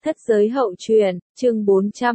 Thất giới hậu truyện, chương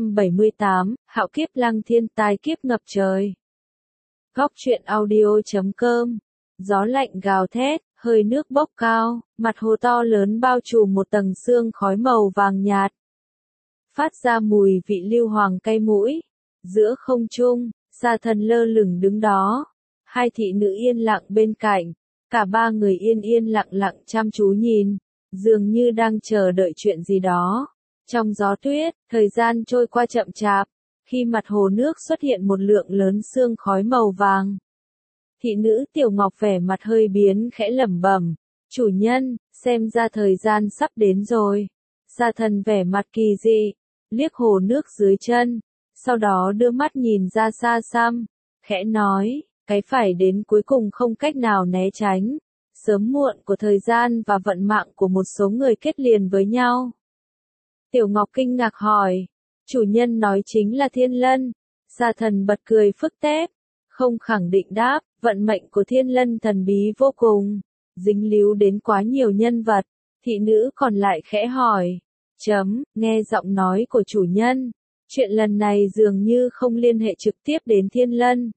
478, Hạo kiếp lăng thiên tai kiếp ngập trời. Góc truyện audio.com. Gió lạnh gào thét, hơi nước bốc cao, mặt hồ to lớn bao trùm một tầng sương khói màu vàng nhạt. Phát ra mùi vị lưu hoàng cay mũi. Giữa không trung, Sa Thần lơ lửng đứng đó. Hai thị nữ yên lặng bên cạnh. Cả ba người yên lặng chăm chú nhìn, dường như đang chờ đợi chuyện gì đó. Trong gió tuyết, thời gian trôi qua chậm chạp, khi mặt hồ nước xuất hiện một lượng lớn sương khói màu vàng. Thị nữ Tiểu Ngọc vẻ mặt hơi biến khẽ lẩm bẩm, chủ nhân, xem ra thời gian sắp đến rồi. Sa Thần vẻ mặt kỳ dị, liếc hồ nước dưới chân, sau đó đưa mắt nhìn ra xa xăm, khẽ nói, cái phải đến cuối cùng không cách nào né tránh. Sớm muộn của thời gian và vận mạng của một số người kết liền với nhau. Tiểu Ngọc kinh ngạc hỏi, chủ nhân nói chính là Thiên Lân. Sa Thần bật cười phức tép, không khẳng định đáp, vận mệnh của Thiên Lân thần bí vô cùng, dính líu đến quá nhiều nhân vật. Thị nữ còn lại khẽ hỏi, nghe giọng nói của chủ nhân, chuyện lần này dường như không liên hệ trực tiếp đến Thiên Lân.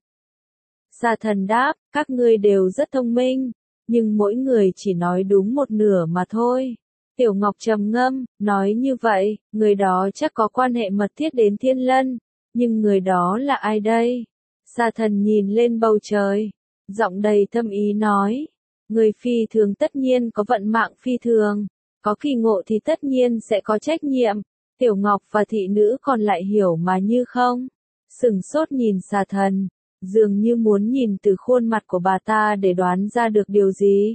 Sa Thần đáp, các ngươi đều rất thông minh, nhưng mỗi người chỉ nói đúng một nửa mà thôi. Tiểu Ngọc trầm ngâm, nói như vậy, người đó chắc có quan hệ mật thiết đến Thiên Lân, nhưng người đó là ai đây? Sa Thần nhìn lên bầu trời, giọng đầy thâm ý nói, người phi thường tất nhiên có vận mạng phi thường, có kỳ ngộ thì tất nhiên sẽ có trách nhiệm. Tiểu Ngọc và thị nữ còn lại hiểu mà như không, sửng sốt nhìn Sa Thần, dường như muốn nhìn từ khuôn mặt của bà ta để đoán ra được điều gì.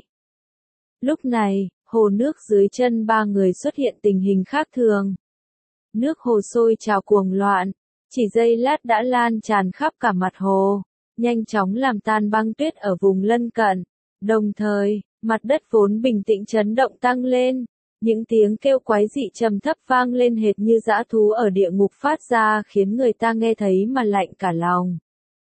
Lúc này, hồ nước dưới chân ba người xuất hiện tình hình khác thường. Nước hồ sôi trào cuồng loạn, chỉ giây lát đã lan tràn khắp cả mặt hồ, nhanh chóng làm tan băng tuyết ở vùng lân cận. Đồng thời, mặt đất vốn bình tĩnh chấn động tăng lên, những tiếng kêu quái dị trầm thấp vang lên hệt như dã thú ở địa ngục phát ra khiến người ta nghe thấy mà lạnh cả lòng.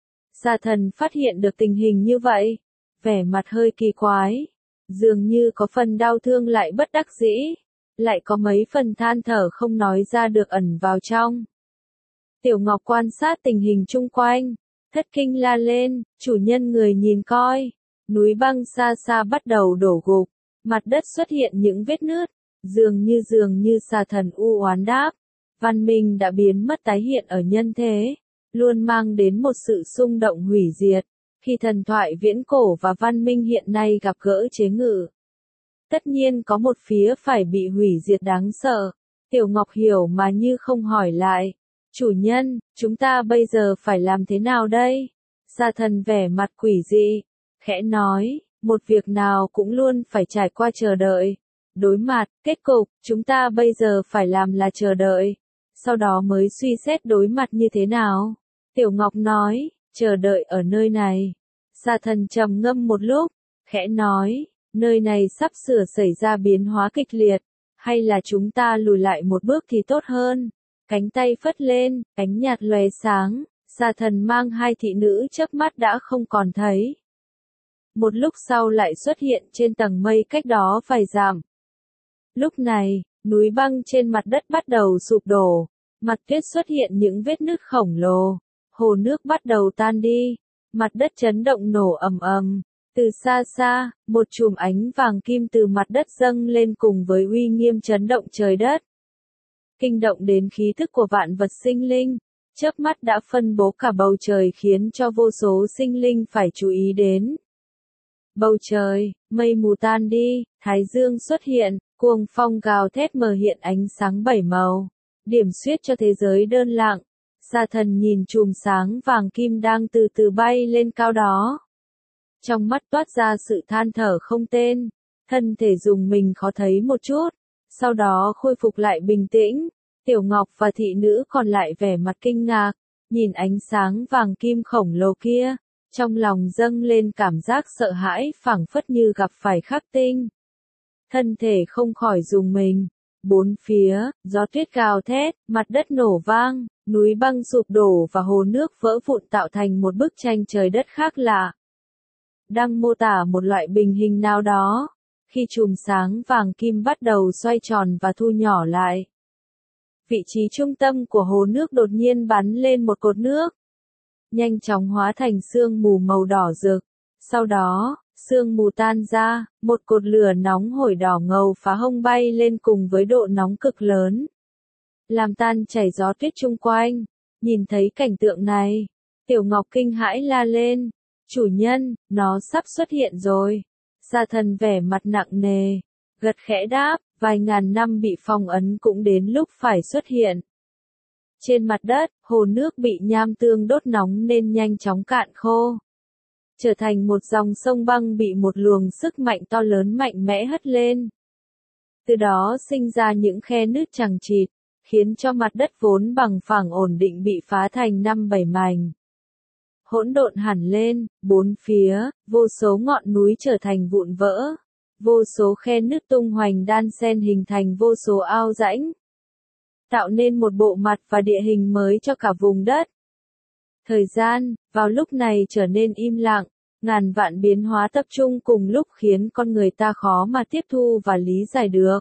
Sa Thần phát hiện được tình hình như vậy, vẻ mặt hơi kỳ quái, dường như có phần đau thương lại bất đắc dĩ, lại có mấy phần than thở không nói ra được ẩn vào trong. Tiểu Ngọc quan sát tình hình chung quanh, thất kinh la lên, chủ nhân người nhìn coi, núi băng xa xa bắt đầu đổ gục, mặt đất xuất hiện những vết nứt, dường như Sa Thần u oán đáp, văn minh đã biến mất tái hiện ở nhân thế, luôn mang đến một sự xung động hủy diệt, khi thần thoại viễn cổ và văn minh hiện nay gặp gỡ chế ngự. Tất nhiên có một phía phải bị hủy diệt đáng sợ. Tiểu Ngọc hiểu mà như không hỏi lại, chủ nhân, chúng ta bây giờ phải làm thế nào đây? Sa Thần vẻ mặt quỷ dị, khẽ nói, một việc nào cũng luôn phải trải qua chờ đợi, đối mặt, kết cục, chúng ta bây giờ phải làm là chờ đợi, sau đó mới suy xét đối mặt như thế nào. Tiểu Ngọc nói, chờ đợi ở nơi này. Sa Thần trầm ngâm một lúc, khẽ nói, nơi này sắp sửa xảy ra biến hóa kịch liệt, hay là chúng ta lùi lại một bước thì tốt hơn. Cánh tay phất lên, cánh nhạt lóe sáng, Sa Thần mang hai thị nữ chớp mắt đã không còn thấy. Một lúc sau lại xuất hiện trên tầng mây cách đó vài dặm. Lúc này, núi băng trên mặt đất bắt đầu sụp đổ, mặt tuyết xuất hiện những vết nứt khổng lồ, hồ nước bắt đầu tan đi, mặt đất chấn động nổ ầm ầm. Từ xa xa, một chùm ánh vàng kim từ mặt đất dâng lên cùng với uy nghiêm chấn động trời đất. Kinh động đến khí thức của vạn vật sinh linh, chớp mắt đã phân bố cả bầu trời khiến cho vô số sinh linh phải chú ý đến. Bầu trời, mây mù tan đi, thái dương xuất hiện, cuồng phong gào thét mờ hiện ánh sáng bảy màu, điểm xuyết cho thế giới đơn lặng. Sa Thần nhìn chùm sáng vàng kim đang từ từ bay lên cao đó. Trong mắt toát ra sự than thở không tên, thân thể dùng mình khó thấy một chút, sau đó khôi phục lại bình tĩnh. Tiểu Ngọc và thị nữ còn lại vẻ mặt kinh ngạc, nhìn ánh sáng vàng kim khổng lồ kia, trong lòng dâng lên cảm giác sợ hãi phảng phất như gặp phải khắc tinh. Thân thể không khỏi rùng mình, bốn phía, gió tuyết gào thét, mặt đất nổ vang, núi băng sụp đổ và hồ nước vỡ vụn tạo thành một bức tranh trời đất khác lạ. Đang mô tả một loại bình hình nào đó, khi chùm sáng vàng kim bắt đầu xoay tròn và thu nhỏ lại. vị trí trung tâm của hồ nước đột nhiên bắn lên một cột nước, nhanh chóng hóa thành sương mù màu đỏ rực. Sau đó, sương mù tan ra, một cột lửa nóng hổi đỏ ngầu phá hông bay lên cùng với độ nóng cực lớn, làm tan chảy gió tuyết chung quanh. Nhìn thấy cảnh tượng này, Tiểu Ngọc kinh hãi la lên, chủ nhân, nó sắp xuất hiện rồi. Gia Thần vẻ mặt nặng nề, gật khẽ đáp, vài ngàn năm bị phong ấn cũng đến lúc phải xuất hiện. Trên mặt đất, hồ nước bị nham tương đốt nóng nên nhanh chóng cạn khô, trở thành một dòng sông băng bị một luồng sức mạnh to lớn mạnh mẽ hất lên. Từ đó sinh ra những khe nứt chằng chịt, khiến cho mặt đất vốn bằng phẳng ổn định bị phá thành 5-7 mảnh. Hỗn độn hẳn lên, bốn phía, vô số ngọn núi trở thành vụn vỡ, vô số khe nứt tung hoành đan xen hình thành vô số ao rãnh, tạo nên một bộ mặt và địa hình mới cho cả vùng đất. Thời gian, vào lúc này trở nên im lặng, ngàn vạn biến hóa tập trung cùng lúc khiến con người ta khó mà tiếp thu và lý giải được.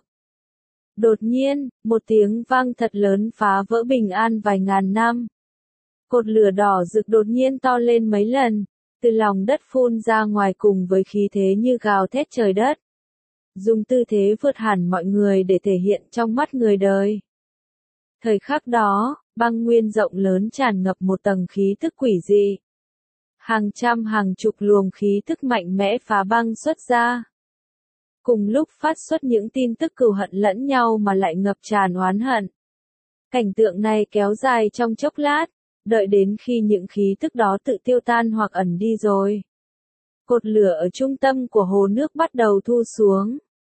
Đột nhiên, một tiếng vang thật lớn phá vỡ bình an vài ngàn năm. Cột lửa đỏ rực đột nhiên to lên mấy lần, từ lòng đất phun ra ngoài cùng với khí thế như gào thét trời đất. Dùng tư thế vượt hẳn mọi người để thể hiện trong mắt người đời. Thời khắc đó, băng nguyên rộng lớn tràn ngập một tầng khí tức quỷ dị. Hàng trăm hàng chục luồng khí tức mạnh mẽ phá băng xuất ra. Cùng lúc phát xuất những tin tức cừu hận lẫn nhau mà lại ngập tràn oán hận. Cảnh tượng này kéo dài trong chốc lát, đợi đến khi những khí tức đó tự tiêu tan hoặc ẩn đi rồi. Cột lửa ở trung tâm của hồ nước bắt đầu thu xuống.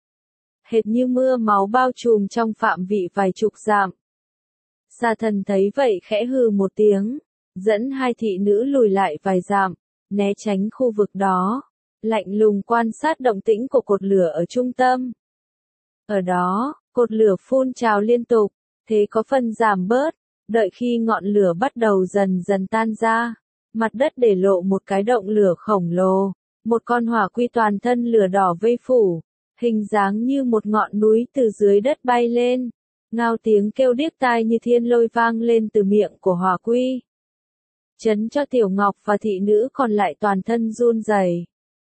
Hệt như mưa máu bao trùm trong phạm vị vài chục dặm. Sa Thần thấy vậy khẽ hừ một tiếng, dẫn hai thị nữ lùi lại vài dặm, né tránh khu vực đó, lạnh lùng quan sát động tĩnh của cột lửa ở trung tâm. Ở đó, cột lửa phun trào liên tục, thế có phần giảm bớt, đợi khi ngọn lửa bắt đầu dần dần tan ra, mặt đất để lộ một cái động lửa khổng lồ, một con hỏa quy toàn thân lửa đỏ vây phủ, hình dáng như một ngọn núi từ dưới đất bay lên. Ngao tiếng kêu điếc tai như thiên lôi vang lên từ miệng của hỏa quy, chấn cho Tiểu Ngọc và thị nữ còn lại toàn thân run rẩy.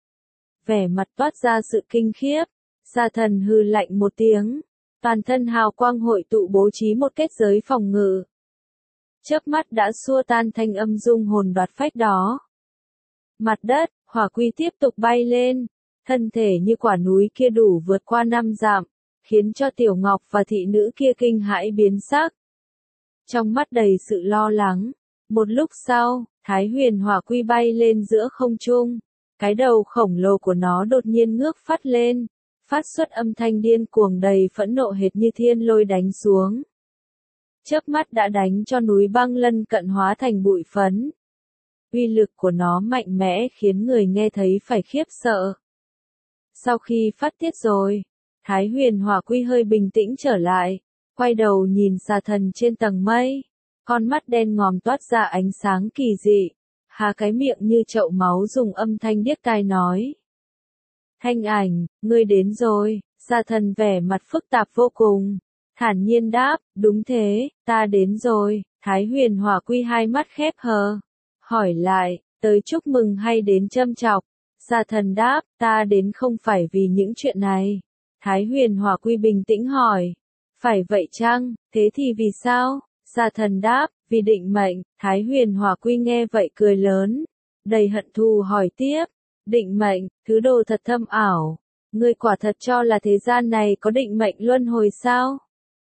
Vẻ mặt toát ra sự kinh khiếp, Sa Thần hừ lạnh một tiếng, toàn thân hào quang hội tụ bố trí một kết giới phòng ngự. Chớp mắt đã xua tan thanh âm rung hồn đoạt phách đó. Mặt đất, hỏa quy tiếp tục bay lên, thân thể như quả núi kia đủ vượt qua 5 dặm, khiến cho Tiểu Ngọc và thị nữ kia kinh hãi biến sắc. Trong mắt đầy sự lo lắng, một lúc sau, Thái Huyền hỏa quy bay lên giữa không trung, cái đầu khổng lồ của nó đột nhiên ngước phát lên, phát xuất âm thanh điên cuồng đầy phẫn nộ hệt như thiên lôi đánh xuống. Chớp mắt đã đánh cho núi băng lân cận hóa thành bụi phấn. Uy lực của nó mạnh mẽ khiến người nghe thấy phải khiếp sợ. Sau khi phát tiết rồi, Thái Huyền hỏa quy hơi bình tĩnh trở lại, quay đầu nhìn Sa Thần trên tầng mây, con mắt đen ngòm toát ra ánh sáng kỳ dị, há cái miệng như chậu máu dùng âm thanh điếc tai nói. Thanh Ảnh, ngươi đến rồi. Sa Thần vẻ mặt phức tạp vô cùng, thản nhiên đáp, đúng thế, ta đến rồi. Thái Huyền hỏa quy hai mắt khép hờ, hỏi lại, tới chúc mừng hay đến châm chọc? Sa Thần đáp, ta đến không phải vì những chuyện này. Thái Huyền hỏa quy bình tĩnh hỏi, phải vậy chăng, thế thì vì sao? Sa Thần đáp, vì định mệnh. Thái Huyền hỏa quy nghe vậy cười lớn, đầy hận thù hỏi tiếp, định mệnh, thứ đồ thật thâm ảo, ngươi quả thật cho là thế gian này có định mệnh luân hồi sao?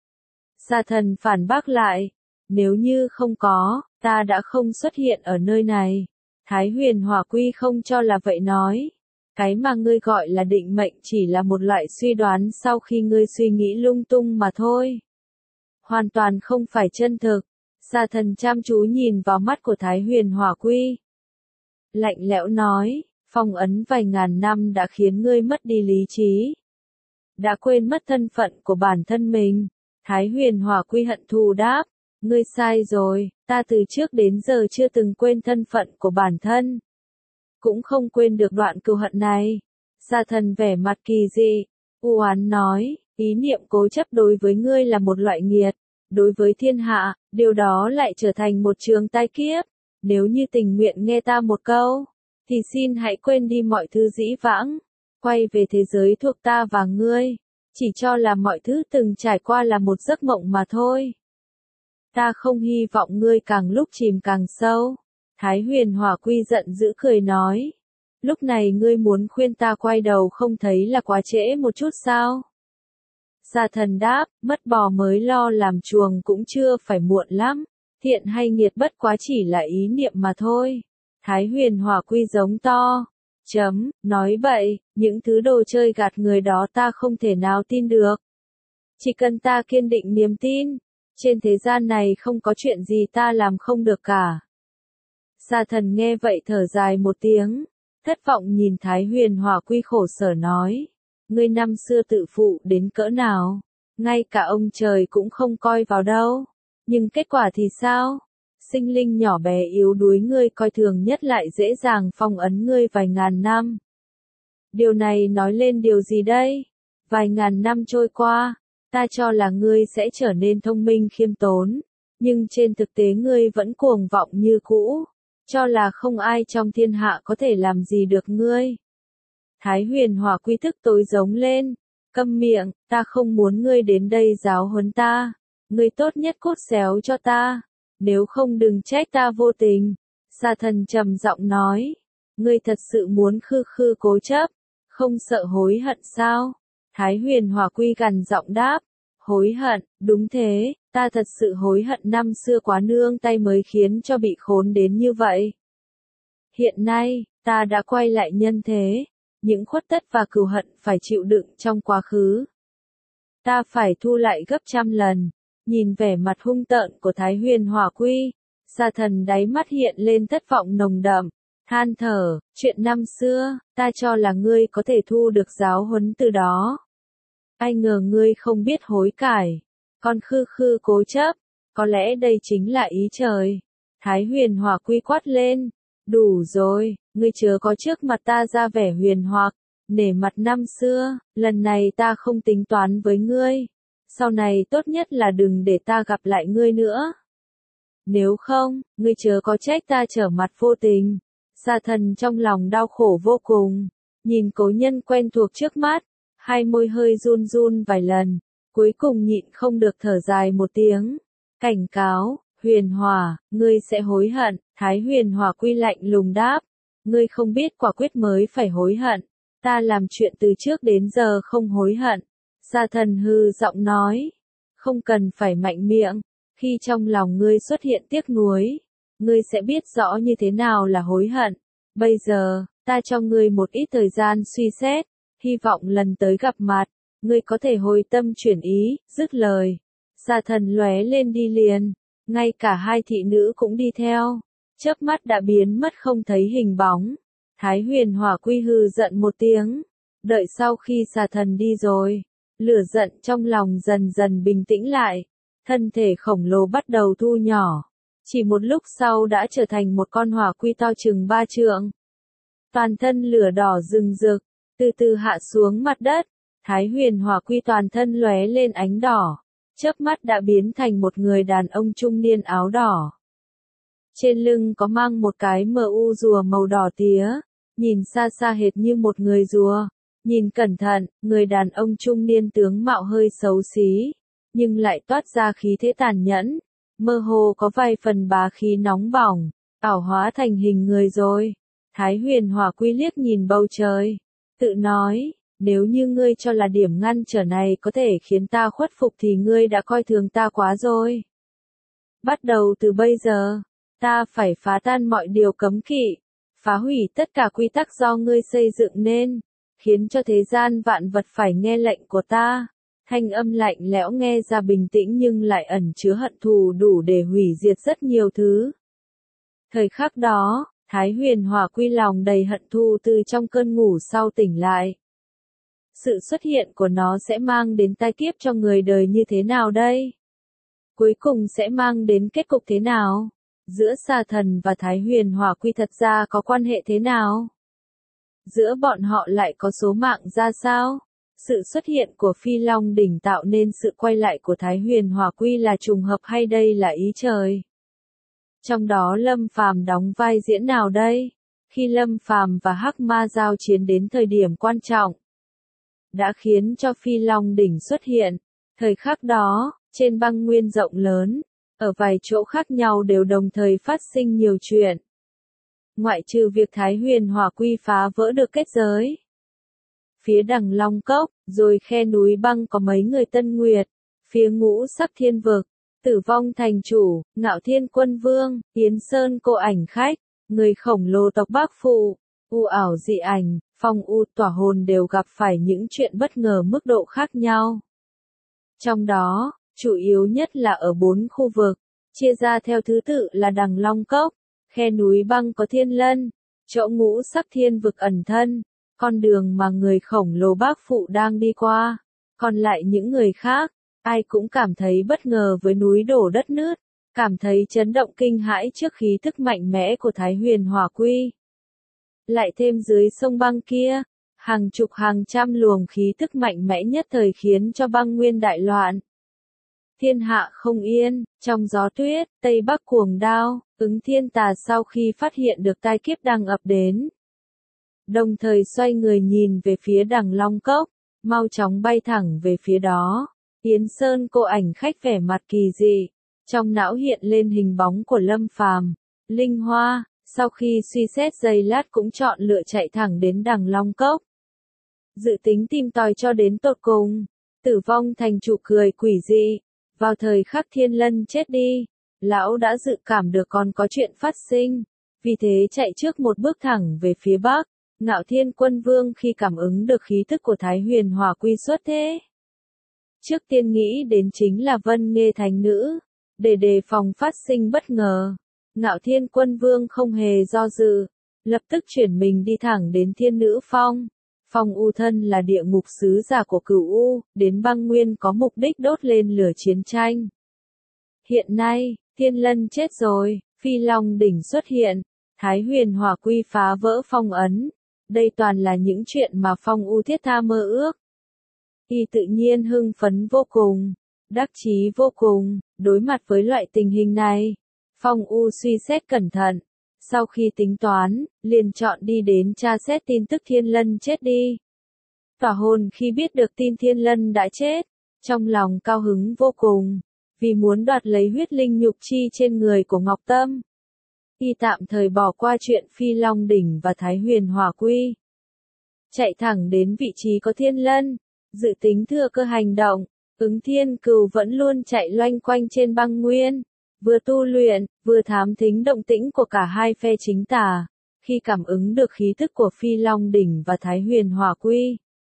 Sa Thần phản bác lại, nếu như không có, ta đã không xuất hiện ở nơi này. Thái Huyền hỏa quy không cho là vậy nói, cái mà ngươi gọi là định mệnh chỉ là một loại suy đoán sau khi ngươi suy nghĩ lung tung mà thôi. Hoàn toàn không phải chân thực. Sa Thần chăm chú nhìn vào mắt của Thái Huyền hỏa quy, lạnh lẽo nói, phong ấn vài ngàn năm đã khiến ngươi mất đi lý trí, đã quên mất thân phận của bản thân mình. Thái Huyền hỏa quy hận thù đáp, ngươi sai rồi, ta từ trước đến giờ chưa từng quên thân phận của bản thân, cũng không quên được đoạn cừu hận này. Sa Thần vẻ mặt kỳ dị, u oán nói, ý niệm cố chấp đối với ngươi là một loại nghiệt, đối với thiên hạ, điều đó lại trở thành một trường tai kiếp. Nếu như tình nguyện nghe ta một câu, thì xin hãy quên đi mọi thứ dĩ vãng, quay về thế giới thuộc ta và ngươi, chỉ cho là mọi thứ từng trải qua là một giấc mộng mà thôi. Ta không hy vọng ngươi càng lúc chìm càng sâu. Thái Huyền Hỏa Quy giận dữ cười nói. Lúc này ngươi muốn khuyên ta quay đầu không thấy là quá trễ một chút sao? Xà thần đáp, mất bò mới lo làm chuồng cũng chưa phải muộn lắm. Thiện hay nghiệt bất quá chỉ là ý niệm mà thôi. Thái Huyền Hỏa Quy giống to. Nói bậy, những thứ đồ chơi gạt người đó ta không thể nào tin được. Chỉ cần ta kiên định niềm tin, trên thế gian này không có chuyện gì ta làm không được cả. Xà thần nghe vậy thở dài một tiếng, thất vọng nhìn Thái Huyền Hỏa Quy khổ sở nói. Ngươi năm xưa tự phụ đến cỡ nào, ngay cả ông trời cũng không coi vào đâu. Nhưng kết quả thì sao? Sinh linh nhỏ bé yếu đuối ngươi coi thường nhất lại dễ dàng phong ấn ngươi vài ngàn năm. Điều này nói lên điều gì đây? Vài ngàn năm trôi qua, ta cho là ngươi sẽ trở nên thông minh khiêm tốn, nhưng trên thực tế ngươi vẫn cuồng vọng như cũ, cho là không ai trong thiên hạ có thể làm gì được ngươi. Thái Huyền Hỏa Quy tức tối giống lên, câm miệng, ta không muốn ngươi đến đây giáo huấn ta, ngươi tốt nhất cút xéo cho ta, nếu không đừng trách ta vô tình. Xà thần trầm giọng nói, ngươi thật sự muốn khư khư cố chấp, không sợ hối hận sao? Thái Huyền Hỏa Quy gằn giọng đáp, hối hận, đúng thế, ta thật sự hối hận năm xưa quá nương tay mới khiến cho bị khốn đến như vậy. Hiện nay, ta đã quay lại nhân thế, những khuất tất và cừu hận phải chịu đựng trong quá khứ, ta phải thu lại gấp trăm lần. Nhìn vẻ mặt hung tợn của Thái Huyền Hỏa Quy, xà thần đáy mắt hiện lên thất vọng nồng đậm, than thở, chuyện năm xưa, ta cho là ngươi có thể thu được giáo huấn từ đó. Ai ngờ ngươi không biết hối cải, còn khư khư cố chấp, có lẽ đây chính là ý trời. Thái Huyền Hỏa Quy quát lên, đủ rồi, ngươi chớ có trước mặt ta ra vẻ huyền hoặc, nể mặt năm xưa, lần này ta không tính toán với ngươi. Sau này tốt nhất là đừng để ta gặp lại ngươi nữa. Nếu không, ngươi chớ có trách ta trở mặt vô tình. Xà thần trong lòng đau khổ vô cùng, nhìn cố nhân quen thuộc trước mắt, hai môi hơi run run vài lần, cuối cùng nhịn không được thở dài một tiếng. Cảnh cáo, Huyền Hỏa, ngươi sẽ hối hận. Thái Huyền Hỏa Quy lạnh lùng đáp, ngươi không biết quả quyết mới phải hối hận. Ta làm chuyện từ trước đến giờ không hối hận. Xà thần hư giọng nói, không cần phải mạnh miệng, khi trong lòng ngươi xuất hiện tiếc nuối, ngươi sẽ biết rõ như thế nào là hối hận. Bây giờ, ta cho ngươi một ít thời gian suy xét, hy vọng lần tới gặp mặt, ngươi có thể hồi tâm chuyển ý. Dứt lời, xà thần lóe lên đi liền, ngay cả hai thị nữ cũng đi theo, chớp mắt đã biến mất không thấy hình bóng. Thái Huyền Hỏa Quy hừ giận một tiếng, đợi sau khi xà thần đi rồi, lửa giận trong lòng dần dần bình tĩnh lại, thân thể khổng lồ bắt đầu thu nhỏ, chỉ một lúc sau đã trở thành một con hỏa quy to chừng 3 trượng. Toàn thân lửa đỏ rừng rực, từ từ hạ xuống mặt đất, Thái Huyền Hỏa Quy toàn thân lóe lên ánh đỏ, chớp mắt đã biến thành một người đàn ông trung niên áo đỏ. Trên lưng có mang một cái MU rùa màu đỏ tía, nhìn xa xa hệt như một người rùa. Nhìn cẩn thận, người đàn ông trung niên tướng mạo hơi xấu xí, nhưng lại toát ra khí thế tàn nhẫn, mơ hồ có vài phần bá khí nóng bỏng, ảo hóa thành hình người rồi. Thái Huyền Hỏa Quy liếc nhìn bầu trời, tự nói, nếu như ngươi cho là điểm ngăn trở này có thể khiến ta khuất phục thì ngươi đã coi thường ta quá rồi. Bắt đầu từ bây giờ, ta phải phá tan mọi điều cấm kỵ, phá hủy tất cả quy tắc do ngươi xây dựng nên, khiến cho thế gian vạn vật phải nghe lệnh của ta. Thanh âm lạnh lẽo nghe ra bình tĩnh nhưng lại ẩn chứa hận thù đủ để hủy diệt rất nhiều thứ. Thời khắc đó, Thái Huyền Hỏa Quy lòng đầy hận thù từ trong cơn ngủ sau tỉnh lại. Sự xuất hiện của nó sẽ mang đến tai kiếp cho người đời như thế nào đây? Cuối cùng sẽ mang đến kết cục thế nào? Giữa xà thần và Thái Huyền Hỏa Quy thật ra có quan hệ thế nào? Giữa bọn họ lại có số mạng ra sao? Sự xuất hiện của Phi Long đỉnh tạo nên sự quay lại của Thái Huyền Hỏa Quy là trùng hợp hay đây là ý trời? Trong đó Lâm Phàm đóng vai diễn nào đây? Khi Lâm Phàm và Hắc Ma giao chiến đến thời điểm quan trọng, đã khiến cho Phi Long đỉnh xuất hiện. Thời khắc đó, trên băng nguyên rộng lớn, ở vài chỗ khác nhau đều đồng thời phát sinh nhiều chuyện. Ngoại trừ việc Thái Huyền Hỏa Quy phá vỡ được kết giới. Phía đằng Long Cốc, rồi khe núi băng có mấy người Tân Nguyệt. Phía Ngũ Sắc Thiên Vực, Tử Vong Thành Chủ, Ngạo Thiên Quân Vương, Yến Sơn Cô Ảnh Khách, người khổng lồ tộc Bắc Phụ, U Ảo Dị Ảnh, Phong U Tỏa Hồn đều gặp phải những chuyện bất ngờ mức độ khác nhau. Trong đó, chủ yếu nhất là ở 4 khu vực, chia ra theo thứ tự là đằng Long Cốc, khe núi băng có Thiên Lân, chỗ Ngũ Sắc Thiên Vực ẩn thân, con đường mà người khổng lồ Bác Phụ đang đi qua. Còn lại những người khác, ai cũng cảm thấy bất ngờ với núi đổ đất nứt, cảm thấy chấn động kinh hãi trước khí thức mạnh mẽ của Thái Huyền Hỏa Quy. Lại thêm dưới sông băng kia, hàng chục hàng trăm luồng khí thức mạnh mẽ nhất thời khiến cho băng nguyên đại loạn. Thiên hạ không yên, trong gió tuyết, Tây Bắc cuồng đao, Ứng Thiên Tà sau khi phát hiện được tai kiếp đang ập đến, đồng thời xoay người nhìn về phía đằng Long Cốc, mau chóng bay thẳng về phía đó. Yến Sơn Cô Ảnh Khách vẻ mặt kỳ dị, trong não hiện lên hình bóng của Lâm Phàm, Linh Hoa, sau khi suy xét giây lát cũng chọn lựa chạy thẳng đến đằng Long Cốc. Dự tính tìm tòi cho đến tột cùng, Tử Vong Thành Chủ cười quỷ dị, vào thời khắc Thiên Lân chết đi, lão đã dự cảm được còn có chuyện phát sinh, vì thế chạy trước một bước thẳng về phía Bắc. Ngạo Thiên Quân Vương khi cảm ứng được khí thức của Thái Huyền Hỏa Quy xuất thế, trước tiên nghĩ đến chính là Vân Nghê Thánh Nữ, để đề phòng phát sinh bất ngờ. Ngạo Thiên Quân Vương không hề do dự, lập tức chuyển mình đi thẳng đến Thiên Nữ Phong. Phong U thân là địa ngục sứ giả của Cửu U, đến băng nguyên có mục đích đốt lên lửa chiến tranh. Hiện nay, Thiên Lân chết rồi, Phi Long đỉnh xuất hiện, Thái Huyền Hỏa Quy phá vỡ phong ấn. Đây toàn là những chuyện mà Phong U thiết tha mơ ước. Y tự nhiên hưng phấn vô cùng, đắc chí vô cùng, đối mặt với loại tình hình này. Phong U suy xét cẩn thận, sau khi tính toán, liền chọn đi đến tra xét tin tức Thiên Lân chết đi. Tỏa Hồn khi biết được tin Thiên Lân đã chết, trong lòng cao hứng vô cùng, vì muốn đoạt lấy huyết linh nhục chi trên người của Ngọc Tâm. Y tạm thời bỏ qua chuyện Phi Long đỉnh và Thái Huyền Hỏa Quy, chạy thẳng đến vị trí có Thiên Lân, dự tính thừa cơ hành động. Ứng Thiên Cừu vẫn luôn chạy loanh quanh trên băng nguyên, vừa tu luyện, vừa thám thính động tĩnh của cả hai phe chính tà. Khi cảm ứng được khí thức của Phi Long đỉnh và Thái Huyền Hỏa Quy,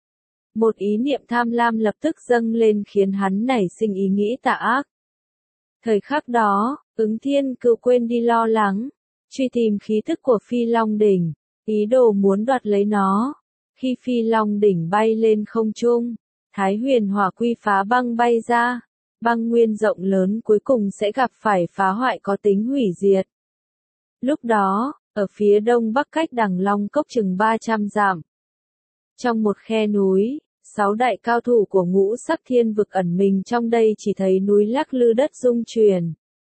một ý niệm tham lam lập tức dâng lên khiến hắn nảy sinh ý nghĩ tà ác. Thời khắc đó, Ứng Thiên Cừu quên đi lo lắng, truy tìm khí thức của Phi Long đỉnh, ý đồ muốn đoạt lấy nó. Khi Phi Long đỉnh bay lên không trung, Thái Huyền Hỏa Quy phá băng bay ra, băng nguyên rộng lớn cuối cùng sẽ gặp phải phá hoại có tính hủy diệt. Lúc đó, ở phía đông bắc cách đằng Long Cốc chừng 300 dặm, trong một khe núi, 6 đại cao thủ của Ngũ Sắc Thiên Vực ẩn mình trong đây chỉ thấy núi lắc lư đất rung chuyển.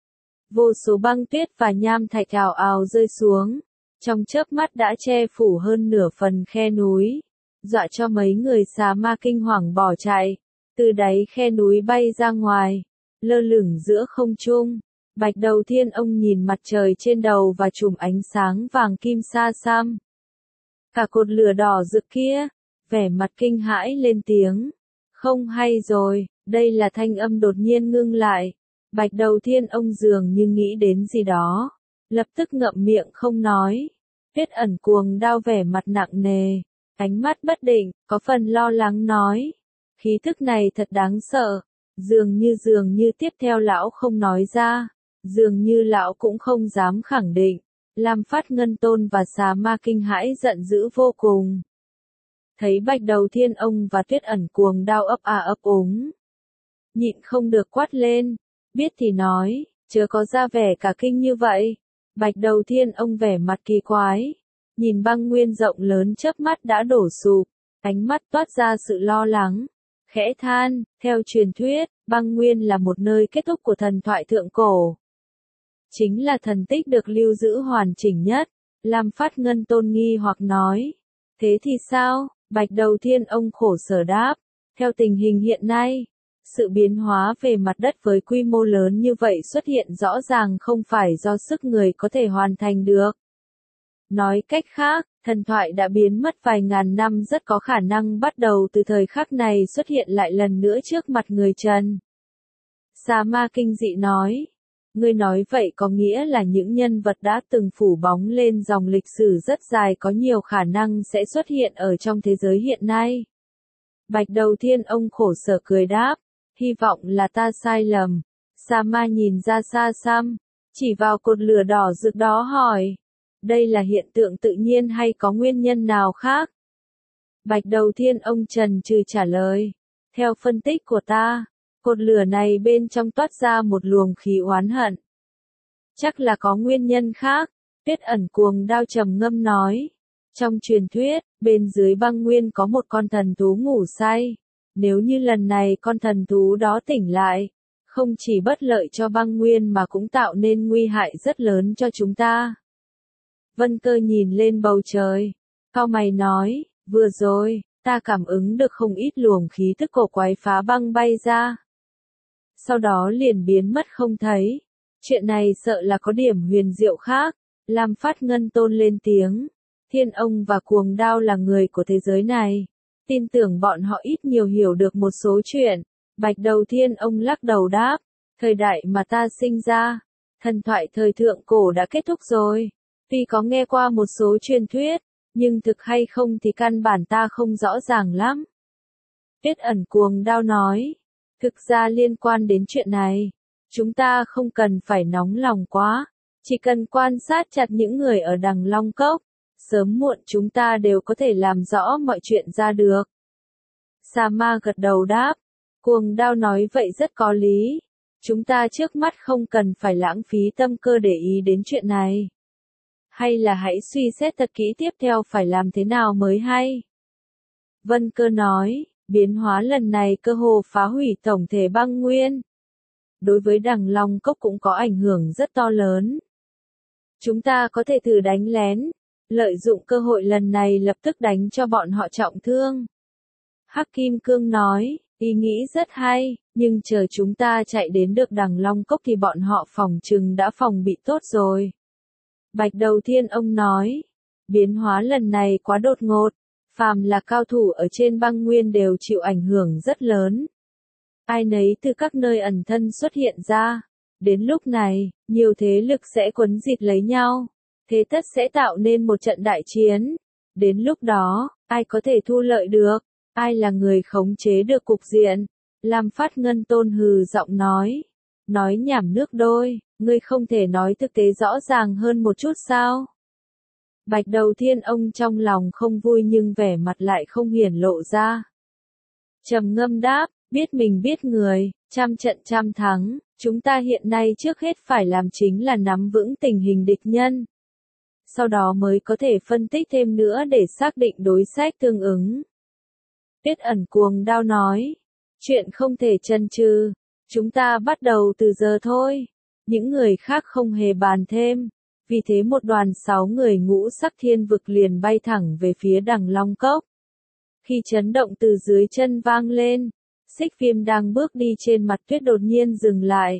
Vô số băng tuyết và nham thạch ào ào rơi xuống, trong chớp mắt đã che phủ hơn nửa phần khe núi, dọa cho mấy người xà ma kinh hoàng bỏ chạy. Từ đáy khe núi bay ra ngoài, lơ lửng giữa không trung, Bạch Đầu Thiên Ông nhìn mặt trời trên đầu và chùm ánh sáng vàng kim xa xăm. Cả cột lửa đỏ rực kia, vẻ mặt kinh hãi lên tiếng. Không hay rồi, đây là thanh âm đột nhiên ngưng lại. Bạch Đầu Thiên Ông dường như nghĩ đến gì đó, lập tức ngậm miệng không nói. Tuyết Ẩn cuồng đao vẻ mặt nặng nề, ánh mắt bất định, có phần lo lắng nói. Khí thức này thật đáng sợ, dường như tiếp theo lão không nói ra, dường như lão cũng không dám khẳng định. Lam Phát Ngân Tôn và xà ma kinh hãi giận dữ vô cùng. Thấy Bạch Đầu Thiên Ông và Tuyết Ẩn cuồng đao ấp ấp úng, nhịn không được quát lên, biết thì nói, chớ có ra vẻ cả kinh như vậy. Bạch Đầu Thiên Ông vẻ mặt kỳ quái, nhìn băng nguyên rộng lớn chớp mắt đã đổ sụp, Ánh mắt toát ra sự lo lắng. Khẽ than, theo truyền thuyết, băng nguyên là một nơi kết thúc của thần thoại thượng cổ. Chính là thần tích được lưu giữ hoàn chỉnh nhất. Lam Phát Ngân Tôn nghi hoặc nói. Thế thì sao? Bạch Đầu Thiên ông khổ sở đáp. Theo tình hình hiện nay, sự biến hóa về mặt đất với quy mô lớn như vậy xuất hiện rõ ràng không phải do sức người có thể hoàn thành được. Nói cách khác, thần thoại đã biến mất vài ngàn năm rất có khả năng bắt đầu từ thời khắc này xuất hiện lại lần nữa trước mặt người Trần. Sa Ma kinh dị nói. Ngươi nói vậy có nghĩa là những nhân vật đã từng phủ bóng lên dòng lịch sử rất dài có nhiều khả năng sẽ xuất hiện ở trong thế giới hiện nay. Bạch Đầu Thiên ông khổ sở cười đáp. Hy vọng là ta sai lầm. Sa Ma nhìn ra xa xăm, chỉ vào cột lửa đỏ rực đó hỏi. Đây là hiện tượng tự nhiên hay có nguyên nhân nào khác? Bạch Đầu Thiên ông trần trừ trả lời. Theo phân tích của ta, cột lửa này bên trong toát ra một luồng khí oán hận. Chắc là có nguyên nhân khác. Tuyết Ẩn Cuồng Đao trầm ngâm nói. Trong truyền thuyết, bên dưới băng nguyên có một con thần thú ngủ say. Nếu như lần này con thần thú đó tỉnh lại, không chỉ bất lợi cho băng nguyên mà cũng tạo nên nguy hại rất lớn cho chúng ta. Vân Cơ nhìn lên bầu trời, cau mày nói, vừa rồi, ta cảm ứng được không ít luồng khí tức cổ quái phá băng bay ra. Sau đó liền biến mất không thấy. Chuyện này sợ là có điểm huyền diệu khác. Lam Phát Ngân Tôn lên tiếng. Thiên ông và Cuồng Đao là người của thế giới này. Tin tưởng bọn họ ít nhiều hiểu được một số chuyện. Bạch Đầu Thiên ông lắc đầu đáp. Thời đại mà ta sinh ra, thần thoại thời thượng cổ đã kết thúc rồi. Tuy có nghe qua một số truyền thuyết, nhưng thực hay không thì căn bản ta không rõ ràng lắm. Tuyết Ẩn Cuồng Đao nói. Thực ra liên quan đến chuyện này, chúng ta không cần phải nóng lòng quá. Chỉ cần quan sát chặt những người ở Đằng Long Cốc. Sớm muộn chúng ta đều có thể làm rõ mọi chuyện ra được. Sa Ma gật đầu đáp. Cuồng Đao nói vậy rất có lý. Chúng ta trước mắt không cần phải lãng phí tâm cơ để ý đến chuyện này. Hay là hãy suy xét thật kỹ tiếp theo phải làm thế nào mới hay. Vân Cơ nói, biến hóa lần này cơ hồ phá hủy tổng thể băng nguyên. Đối với Đằng Long Cốc cũng có ảnh hưởng rất to lớn. Chúng ta có thể thử đánh lén. Lợi dụng cơ hội lần này lập tức đánh cho bọn họ trọng thương. Hắc Kim Cương nói, ý nghĩ rất hay, nhưng chờ chúng ta chạy đến được Đằng Long Cốc thì bọn họ phòng chừng đã phòng bị tốt rồi. Bạch Đầu Thiên ông nói, biến hóa lần này quá đột ngột, phàm là cao thủ ở trên băng nguyên đều chịu ảnh hưởng rất lớn. Ai nấy từ các nơi ẩn thân xuất hiện ra. Đến lúc này, nhiều thế lực sẽ quấn rịt lấy nhau. Thế tất sẽ tạo nên một trận đại chiến. Đến lúc đó, ai có thể thu lợi được? Ai là người khống chế được cục diện? Lam Phát Ngân Tôn hừ giọng nói. Nói nhảm nước đôi, ngươi không thể nói thực tế rõ ràng hơn một chút sao? Bạch Đầu Thiên ông trong lòng không vui nhưng vẻ mặt lại không hiển lộ ra. Trầm ngâm đáp, biết mình biết người, trăm trận trăm thắng, chúng ta hiện nay trước hết phải làm chính là nắm vững tình hình địch nhân. Sau đó mới có thể phân tích thêm nữa để xác định đối sách tương ứng. Tuyết Ẩn Cuồng Đao nói, chuyện không thể chần chừ, chúng ta bắt đầu từ giờ thôi. Những người khác không hề bàn thêm, vì thế một đoàn 6 người ngũ sắc thiên vực liền bay thẳng về phía Đằng Long Cốc. Khi chấn động từ dưới chân vang lên, Xích Viêm đang bước đi trên mặt tuyết đột nhiên dừng lại.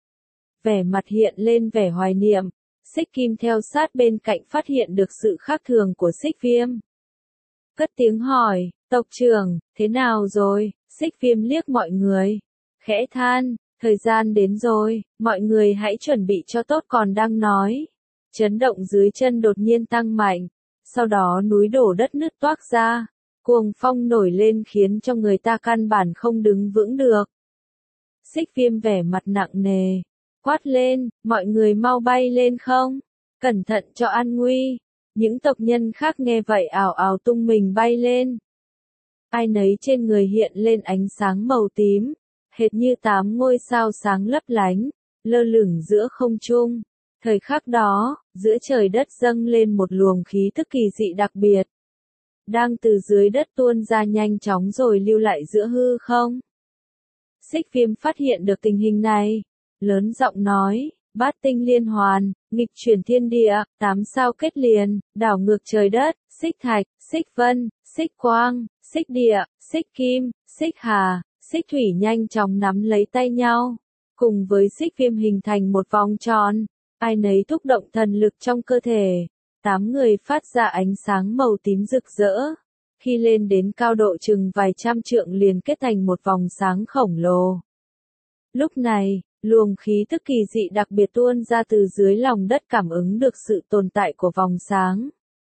Vẻ mặt hiện lên vẻ hoài niệm. Xích Kim theo sát bên cạnh phát hiện được sự khác thường của Xích Viêm. Cất tiếng hỏi, tộc trưởng, thế nào rồi? Xích Viêm liếc mọi người. Khẽ than, thời gian đến rồi, mọi người hãy chuẩn bị cho tốt còn đang nói. Chấn động dưới chân đột nhiên tăng mạnh. Sau đó núi đổ đất nứt toác ra. Cuồng phong nổi lên khiến cho người ta căn bản không đứng vững được. Xích Viêm vẻ mặt nặng nề. Quát lên, mọi người mau bay lên không? Cẩn thận cho an nguy. Những tộc nhân khác nghe vậy ảo ảo tung mình bay lên. Ai nấy trên người hiện lên ánh sáng màu tím, hệt như 8 ngôi sao sáng lấp lánh, lơ lửng giữa không trung. Thời khắc đó, giữa trời đất dâng lên một luồng khí tức kỳ dị đặc biệt. đang từ dưới đất tuôn ra nhanh chóng rồi lưu lại giữa hư không. Xích Viêm phát hiện được tình hình này, lớn giọng nói, bát tinh liên hoàn, nghịch chuyển thiên địa, 8 sao kết liền, đảo ngược trời đất, xích thạch, xích vân, xích quang, xích địa, xích kim, xích hà, xích thủy nhanh chóng nắm lấy tay nhau, cùng với Xích Viêm hình thành một vòng tròn, ai nấy thúc động thần lực trong cơ thể. 8 người phát ra ánh sáng màu tím rực rỡ. Khi lên đến cao độ chừng vài trăm trượng liền kết thành một vòng sáng khổng lồ. Lúc này, luồng khí tức kỳ dị đặc biệt tuôn ra từ dưới lòng đất cảm ứng được sự tồn tại của vòng sáng.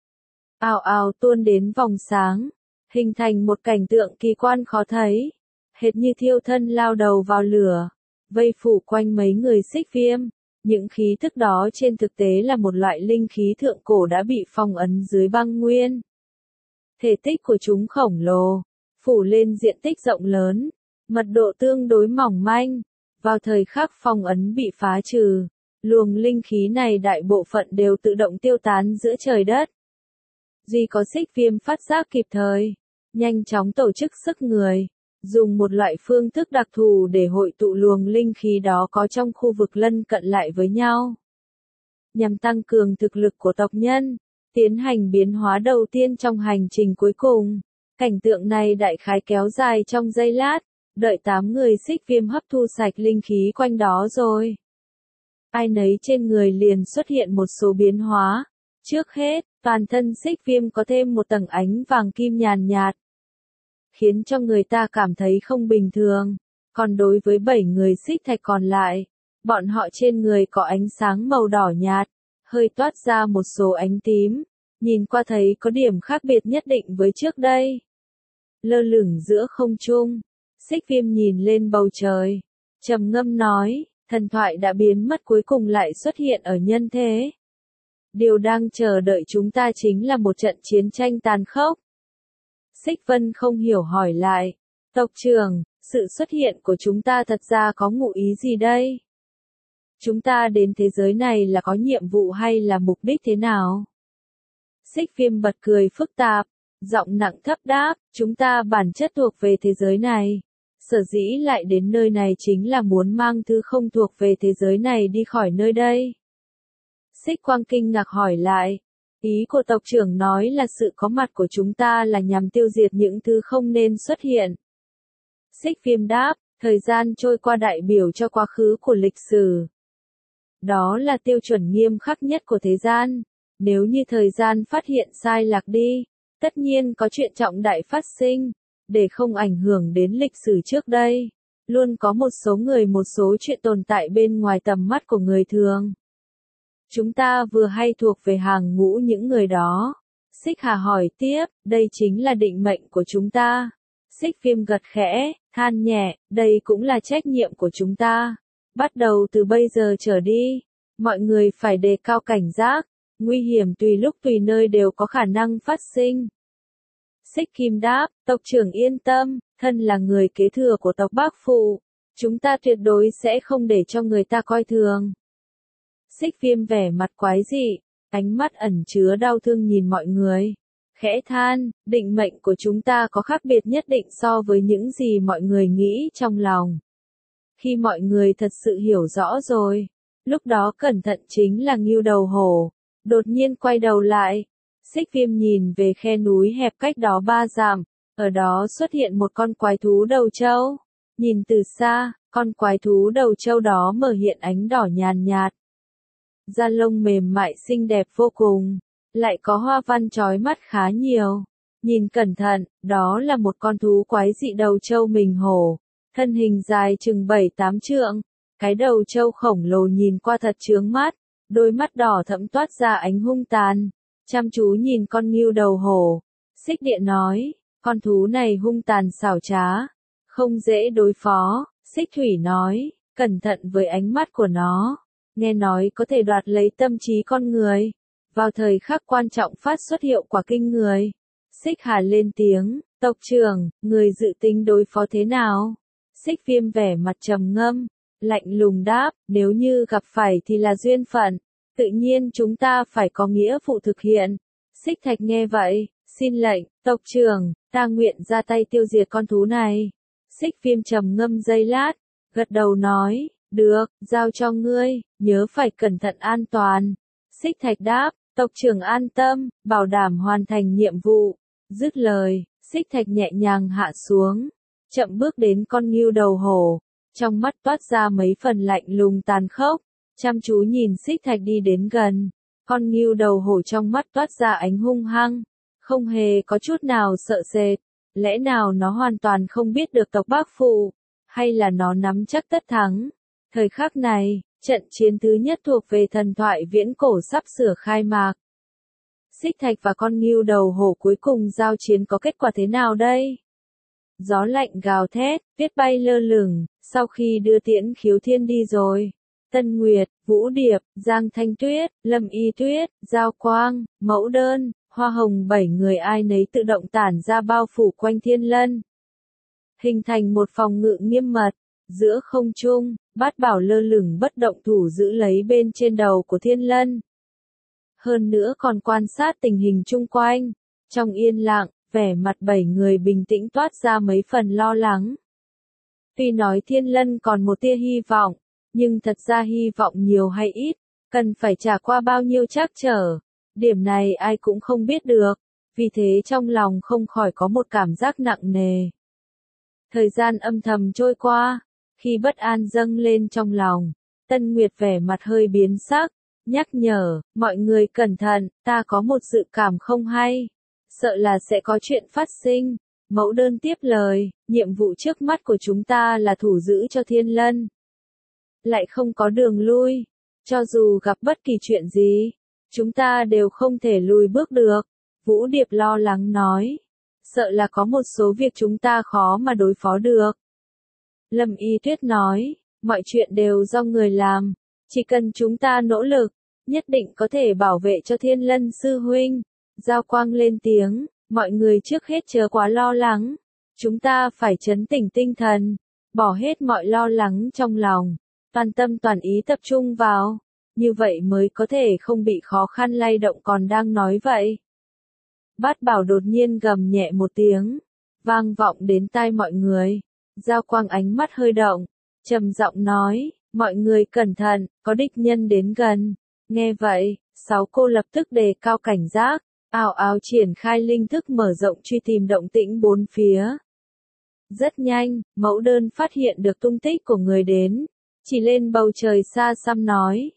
Ào ào tuôn đến vòng sáng, hình thành một cảnh tượng kỳ quan khó thấy, hệt như thiêu thân lao đầu vào lửa, vây phủ quanh mấy người Xích Viêm. Những khí thức đó trên thực tế là một loại linh khí thượng cổ đã bị phong ấn dưới băng nguyên. Thể tích của chúng khổng lồ, phủ lên diện tích rộng lớn, mật độ tương đối mỏng manh. Vào thời khắc phong ấn bị phá trừ, luồng linh khí này đại bộ phận đều tự động tiêu tán giữa trời đất. Duy có Xích Viêm phát giác kịp thời, nhanh chóng tổ chức sức người, dùng một loại phương thức đặc thù để hội tụ luồng linh khí đó có trong khu vực lân cận lại với nhau. Nhằm tăng cường thực lực của tộc nhân, tiến hành biến hóa đầu tiên trong hành trình cuối cùng. Cảnh tượng này đại khái kéo dài trong giây lát, đợi 8 người Xích Viêm hấp thu sạch linh khí quanh đó rồi. Ai nấy trên người liền xuất hiện một số biến hóa. Trước hết, toàn thân Xích Viêm có thêm một tầng ánh vàng kim nhàn nhạt, khiến cho người ta cảm thấy không bình thường. Còn đối với 7 người Xích Thạch còn lại, bọn họ trên người có ánh sáng màu đỏ nhạt, hơi toát ra một số ánh tím, nhìn qua thấy có điểm khác biệt nhất định với trước đây. Lơ lửng giữa không trung, Xích Viêm nhìn lên bầu trời, trầm ngâm nói, thần thoại đã biến mất cuối cùng lại xuất hiện ở nhân thế. Điều đang chờ đợi chúng ta chính là một trận chiến tranh tàn khốc. Xích Vân không hiểu hỏi lại, tộc trưởng, sự xuất hiện của chúng ta thật ra có ngụ ý gì đây? Chúng ta đến thế giới này là có nhiệm vụ hay là mục đích thế nào? Xích Viêm bật cười phức tạp, giọng nặng thấp đáp, chúng ta bản chất thuộc về thế giới này. Sở dĩ lại đến nơi này chính là muốn mang thứ không thuộc về thế giới này đi khỏi nơi đây. Xích Quang kinh ngạc hỏi lại, ý của tộc trưởng nói là sự có mặt của chúng ta là nhằm tiêu diệt những thứ không nên xuất hiện. Xích Viêm đáp, thời gian trôi qua đại biểu cho quá khứ của lịch sử. Đó là tiêu chuẩn nghiêm khắc nhất của thế gian. Nếu như thời gian phát hiện sai lạc đi, tất nhiên có chuyện trọng đại phát sinh. Để không ảnh hưởng đến lịch sử trước đây, luôn có một số người một số chuyện tồn tại bên ngoài tầm mắt của người thường. Chúng ta vừa hay thuộc về hàng ngũ những người đó. Xích Hà hỏi tiếp, đây chính là định mệnh của chúng ta. Xích Viêm gật khẽ, than nhẹ, đây cũng là trách nhiệm của chúng ta. Bắt đầu từ bây giờ trở đi, mọi người phải đề cao cảnh giác, nguy hiểm tùy lúc tùy nơi đều có khả năng phát sinh. Xích Kim đáp, tộc trưởng yên tâm, thân là người kế thừa của tộc Bác Phụ, chúng ta tuyệt đối sẽ không để cho người ta coi thường. Xích Viêm vẻ mặt quái dị, ánh mắt ẩn chứa đau thương nhìn mọi người, khẽ than, định mệnh của chúng ta có khác biệt nhất định so với những gì mọi người nghĩ trong lòng. Khi mọi người thật sự hiểu rõ rồi, lúc đó cẩn thận chính là ngưu đầu hổ. Đột nhiên quay đầu lại, Xích Viêm nhìn về khe núi hẹp cách đó 3 dặm, ở đó xuất hiện một con quái thú đầu trâu. Nhìn từ xa, con quái thú đầu trâu đó mở hiện ánh đỏ nhàn nhạt. Da lông mềm mại xinh đẹp vô cùng, lại có hoa văn chói mắt khá nhiều. Nhìn cẩn thận, đó là một con thú quái dị đầu trâu mình hổ, thân hình dài chừng 7-8 trượng, cái đầu trâu khổng lồ nhìn qua thật chướng mắt, đôi mắt đỏ thẫm toát ra ánh hung tàn, chăm chú nhìn con ngưu đầu hổ. Xích Địa nói, con thú này hung tàn xảo trá, không dễ đối phó. Xích Thủy nói, cẩn thận với ánh mắt của nó, nghe nói có thể đoạt lấy tâm trí con người, vào thời khắc quan trọng phát xuất hiệu quả kinh người. Xích Hà lên tiếng, tộc trưởng, người dự tính đối phó thế nào? Xích Viêm vẻ mặt trầm ngâm, lạnh lùng đáp, nếu như gặp phải thì là duyên phận, tự nhiên chúng ta phải có nghĩa vụ thực hiện. Xích Thạch nghe vậy, Xin lệnh, tộc trưởng, ta nguyện ra tay tiêu diệt con thú này. Xích Viêm trầm ngâm giây lát, gật đầu nói, được, giao cho ngươi, nhớ phải cẩn thận an toàn. Xích Thạch đáp, tộc trưởng an tâm, bảo đảm hoàn thành nhiệm vụ. Dứt lời, Xích Thạch nhẹ nhàng hạ xuống, chậm bước đến con ngưu đầu hổ, trong mắt toát ra mấy phần lạnh lùng tàn khốc, chăm chú nhìn Xích Thạch đi đến gần. Con ngưu đầu hổ trong mắt toát ra ánh hung hăng, không hề có chút nào sợ sệt. Lẽ nào nó hoàn toàn không biết được tộc Bác Phụ, hay là nó nắm chắc tất thắng? Thời khắc này, trận chiến thứ nhất thuộc về thần thoại viễn cổ sắp sửa khai mạc. Xích Thạch và con ngưu đầu hổ cuối cùng giao chiến có kết quả thế nào đây? Gió lạnh gào thét, tuyết bay lơ lửng, sau khi đưa Tiễn Khiếu Thiên đi rồi. Tân Nguyệt, Vũ Điệp, Giang Thanh Tuyết, Lâm Y Tuyết, Giao Quang, Mẫu Đơn, Hoa Hồng 7 người ai nấy tự động tản ra bao phủ quanh Thiên Lân. Hình thành một phòng ngự nghiêm mật, giữa không trung, Bát Bảo lơ lửng bất động thủ giữ lấy bên trên đầu của Thiên Lân. Hơn nữa còn quan sát tình hình chung quanh, trong yên lặng, vẻ mặt 7 người bình tĩnh toát ra mấy phần lo lắng. Tuy nói Thiên Lân còn một tia hy vọng, nhưng thật ra hy vọng nhiều hay ít, cần phải trải qua bao nhiêu trắc trở, điểm này ai cũng không biết được, vì thế trong lòng không khỏi có một cảm giác nặng nề. Thời gian âm thầm trôi qua, khi bất an dâng lên trong lòng, Tân Nguyệt vẻ mặt hơi biến sắc, nhắc nhở, mọi người cẩn thận, ta có một dự cảm không hay, sợ là sẽ có chuyện phát sinh. Mẫu Đơn tiếp lời, nhiệm vụ trước mắt của chúng ta là thủ giữ cho Thiên Lân. Lại không có đường lui, cho dù gặp bất kỳ chuyện gì, chúng ta đều không thể lùi bước được. Vũ Điệp lo lắng nói, sợ là có một số việc chúng ta khó mà đối phó được. Lâm Y Tuyết nói, mọi chuyện đều do người làm, chỉ cần chúng ta nỗ lực, nhất định có thể bảo vệ cho Thiên Lân sư huynh. Giao Quang lên tiếng, mọi người trước hết chớ quá lo lắng, chúng ta phải trấn tĩnh tinh thần, bỏ hết mọi lo lắng trong lòng, toàn tâm toàn ý tập trung vào, như vậy mới có thể không bị khó khăn lay động. Còn đang nói vậy, Bát Bảo đột nhiên gầm nhẹ một tiếng, vang vọng đến tai mọi người. Giao Quang ánh mắt hơi động, trầm giọng nói, mọi người cẩn thận, có địch nhân đến gần. Nghe vậy, 6 cô lập tức đề cao cảnh giác, ào ào triển khai linh thức mở rộng truy tìm động tĩnh bốn phía. Rất nhanh, Mẫu Đơn phát hiện được tung tích của người đến, chỉ lên bầu trời xa xăm nói,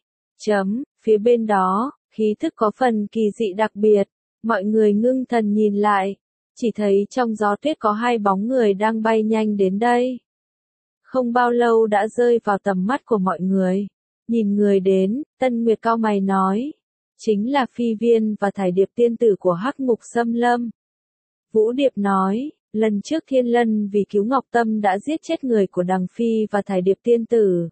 phía bên đó, khí thức có phần kỳ dị đặc biệt. Mọi người ngưng thần nhìn lại, chỉ thấy trong gió tuyết có 2 bóng người đang bay nhanh đến đây. Không bao lâu đã rơi vào tầm mắt của mọi người. Nhìn người đến, Tân Nguyệt cau mày nói, chính là Phi Viên và Thải Điệp tiên tử của Hắc Ngục Xâm Lâm. Vũ Điệp nói, lần trước Thiên Lân vì cứu Ngọc Tâm đã giết chết người của Đằng Phi và Thải Điệp tiên tử.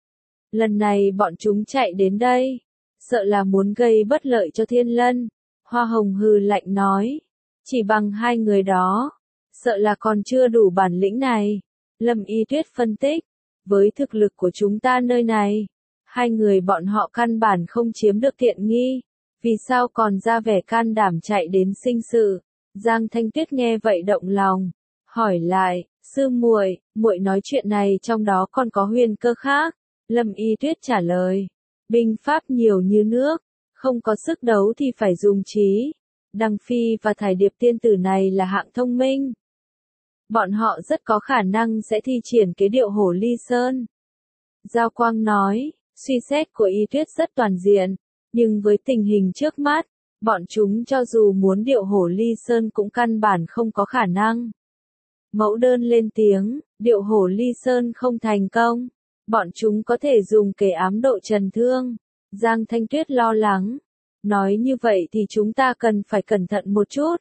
Lần này bọn chúng chạy đến đây, sợ là muốn gây bất lợi cho Thiên Lân. Hoa Hồng hừ lạnh nói, chỉ bằng 2 người đó, sợ là còn chưa đủ bản lĩnh này. Lâm Y Tuyết phân tích, với thực lực của chúng ta nơi này, 2 người bọn họ căn bản không chiếm được tiện nghi, vì sao còn ra vẻ can đảm chạy đến sinh sự. Giang Thanh Tuyết nghe vậy động lòng, hỏi lại, sư muội, muội nói chuyện này trong đó còn có huyền cơ khác? Lâm Y Tuyết trả lời, binh pháp nhiều như nước, không có sức đấu thì phải dùng trí. Đằng Phi và Thải Điệp tiên tử này là hạng thông minh. Bọn họ rất có khả năng sẽ thi triển kế điệu hổ ly sơn. Giao Quang nói, suy xét của Y Tuyết rất toàn diện, nhưng với tình hình trước mắt, bọn chúng cho dù muốn điệu hổ ly sơn cũng căn bản không có khả năng. Mẫu Đơn lên tiếng, điệu hổ ly sơn không thành công, bọn chúng có thể dùng kế ám độ trần thương. Giang Thanh Tuyết lo lắng, nói như vậy thì chúng ta cần phải cẩn thận một chút.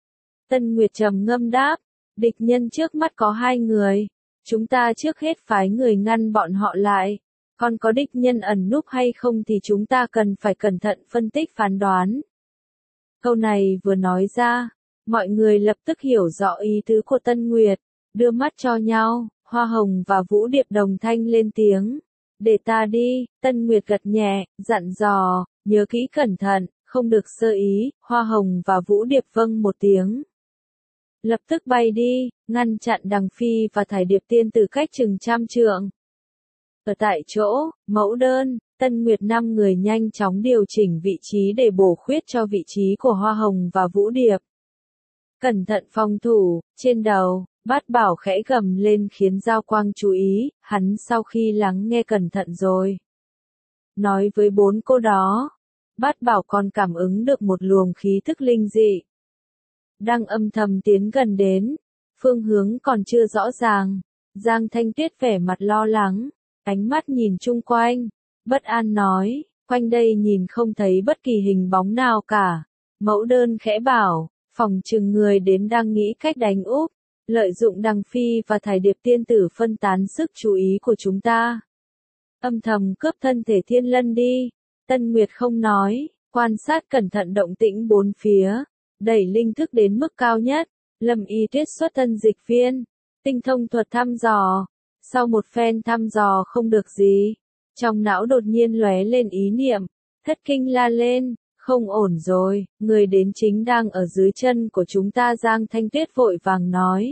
Tân Nguyệt trầm ngâm đáp, địch nhân trước mắt có 2 người, chúng ta trước hết phái người ngăn bọn họ lại, còn có địch nhân ẩn núp hay không thì chúng ta cần phải cẩn thận phân tích phán đoán. Câu này vừa nói ra, mọi người lập tức hiểu rõ ý tứ của Tân Nguyệt, đưa mắt cho nhau. Hoa Hồng và Vũ Điệp đồng thanh lên tiếng, để ta đi. Tân Nguyệt gật nhẹ, dặn dò, nhớ kỹ cẩn thận, không được sơ ý, Hoa Hồng và Vũ Điệp vâng một tiếng. Lập tức bay đi, ngăn chặn Đằng Phi và Thải Điệp tiên tử cách chừng 100 trượng. Ở tại chỗ, mẫu đơn, Tân Nguyệt 5 người nhanh chóng điều chỉnh vị trí để bổ khuyết cho vị trí của Hoa Hồng và Vũ Điệp. Cẩn thận phòng thủ, trên đầu, Bát Bảo khẽ gầm lên khiến Giao Quang chú ý, hắn sau khi lắng nghe cẩn thận rồi. Nói với 4 cô đó, Bát Bảo còn cảm ứng được một luồng khí thức linh dị. Đang âm thầm tiến gần đến, phương hướng còn chưa rõ ràng. Giang Thanh Tuyết vẻ mặt lo lắng, ánh mắt nhìn chung quanh, bất an nói, quanh đây nhìn không thấy bất kỳ hình bóng nào cả. Mẫu đơn khẽ bảo, phòng chừng người đến đang nghĩ cách đánh úp, lợi dụng Đằng Phi và Thải Điệp tiên tử phân tán sức chú ý của chúng ta. Âm thầm cướp thân thể Thiên Lân đi. Tân Nguyệt không nói, quan sát cẩn thận động tĩnh bốn phía, đẩy linh thức đến mức cao nhất. Lâm Y Tuyết xuất thân dịch viên, tinh thông thuật thăm dò. Sau một phen thăm dò không được gì, trong não đột nhiên lóe lên ý niệm, thất kinh la lên, không ổn rồi, người đến chính đang ở dưới chân của chúng ta. Giang Thanh Tuyết vội vàng nói.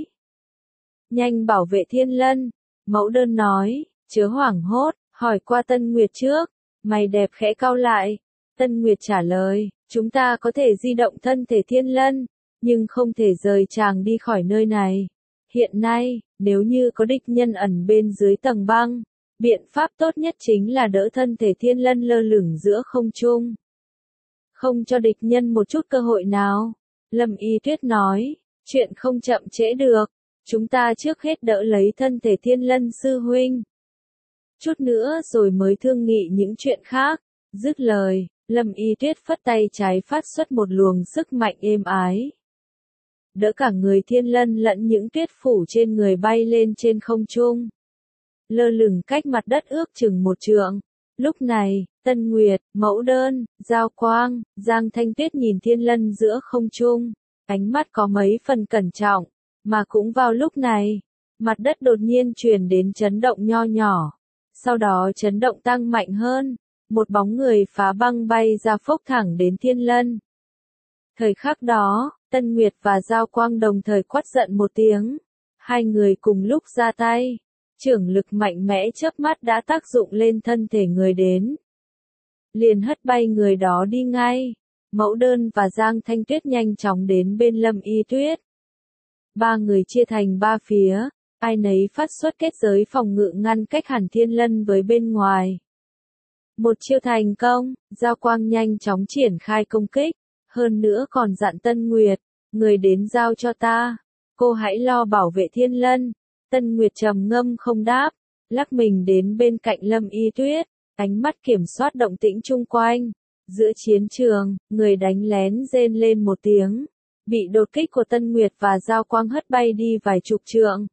Nhanh bảo vệ Thiên Lân, mẫu đơn nói, chớ hoảng hốt, hỏi qua Tân Nguyệt trước, mày đẹp khẽ cau lại. Tân Nguyệt trả lời, chúng ta có thể di động thân thể Thiên Lân, nhưng không thể rời chàng đi khỏi nơi này. Hiện nay, nếu như có địch nhân ẩn bên dưới tầng băng, biện pháp tốt nhất chính là đỡ thân thể Thiên Lân lơ lửng giữa không trung. Không cho địch nhân một chút cơ hội nào. Lâm Y Tuyết nói, chuyện không chậm trễ được, chúng ta trước hết đỡ lấy thân thể Thiên Lân sư huynh. Chút nữa rồi mới thương nghị những chuyện khác. Dứt lời, Lâm Y Tuyết phất tay trái phát xuất một luồng sức mạnh êm ái. Đỡ cả người Thiên Lân lẫn những tuyết phủ trên người bay lên trên không trung. Lơ lửng cách mặt đất ước chừng 1 trượng. Lúc này, Tân Nguyệt, Mẫu Đơn, Giao Quang, Giang Thanh Tuyết nhìn Thiên Lân giữa không trung, ánh mắt có mấy phần cẩn trọng, mà cũng vào lúc này, mặt đất đột nhiên truyền đến chấn động nho nhỏ. Sau đó chấn động tăng mạnh hơn, một bóng người phá băng bay ra phốc thẳng đến Thiên Lân. Thời khắc đó, Tân Nguyệt và Giao Quang đồng thời quát giận một tiếng. Hai người cùng lúc ra tay. Chưởng lực mạnh mẽ chớp mắt đã tác dụng lên thân thể người đến. Liền hất bay người đó đi ngay. Mẫu Đơn và Giang Thanh Tuyết nhanh chóng đến bên Lâm Y Tuyết. 3 người chia thành 3 phía, ai nấy phát xuất kết giới phòng ngự ngăn cách hẳn Thiên Lân với bên ngoài. Một chiêu thành công, Giao Quang nhanh chóng triển khai công kích. Hơn nữa còn dặn Tân Nguyệt, người đến giao cho ta, cô hãy lo bảo vệ Thiên Lân. Tân Nguyệt trầm ngâm không đáp, lắc mình đến bên cạnh Lâm Y Tuyết, ánh mắt kiểm soát động tĩnh chung quanh. Giữa chiến trường, người đánh lén rên lên một tiếng, bị đột kích của Tân Nguyệt và Giao Quang hất bay đi vài chục trượng.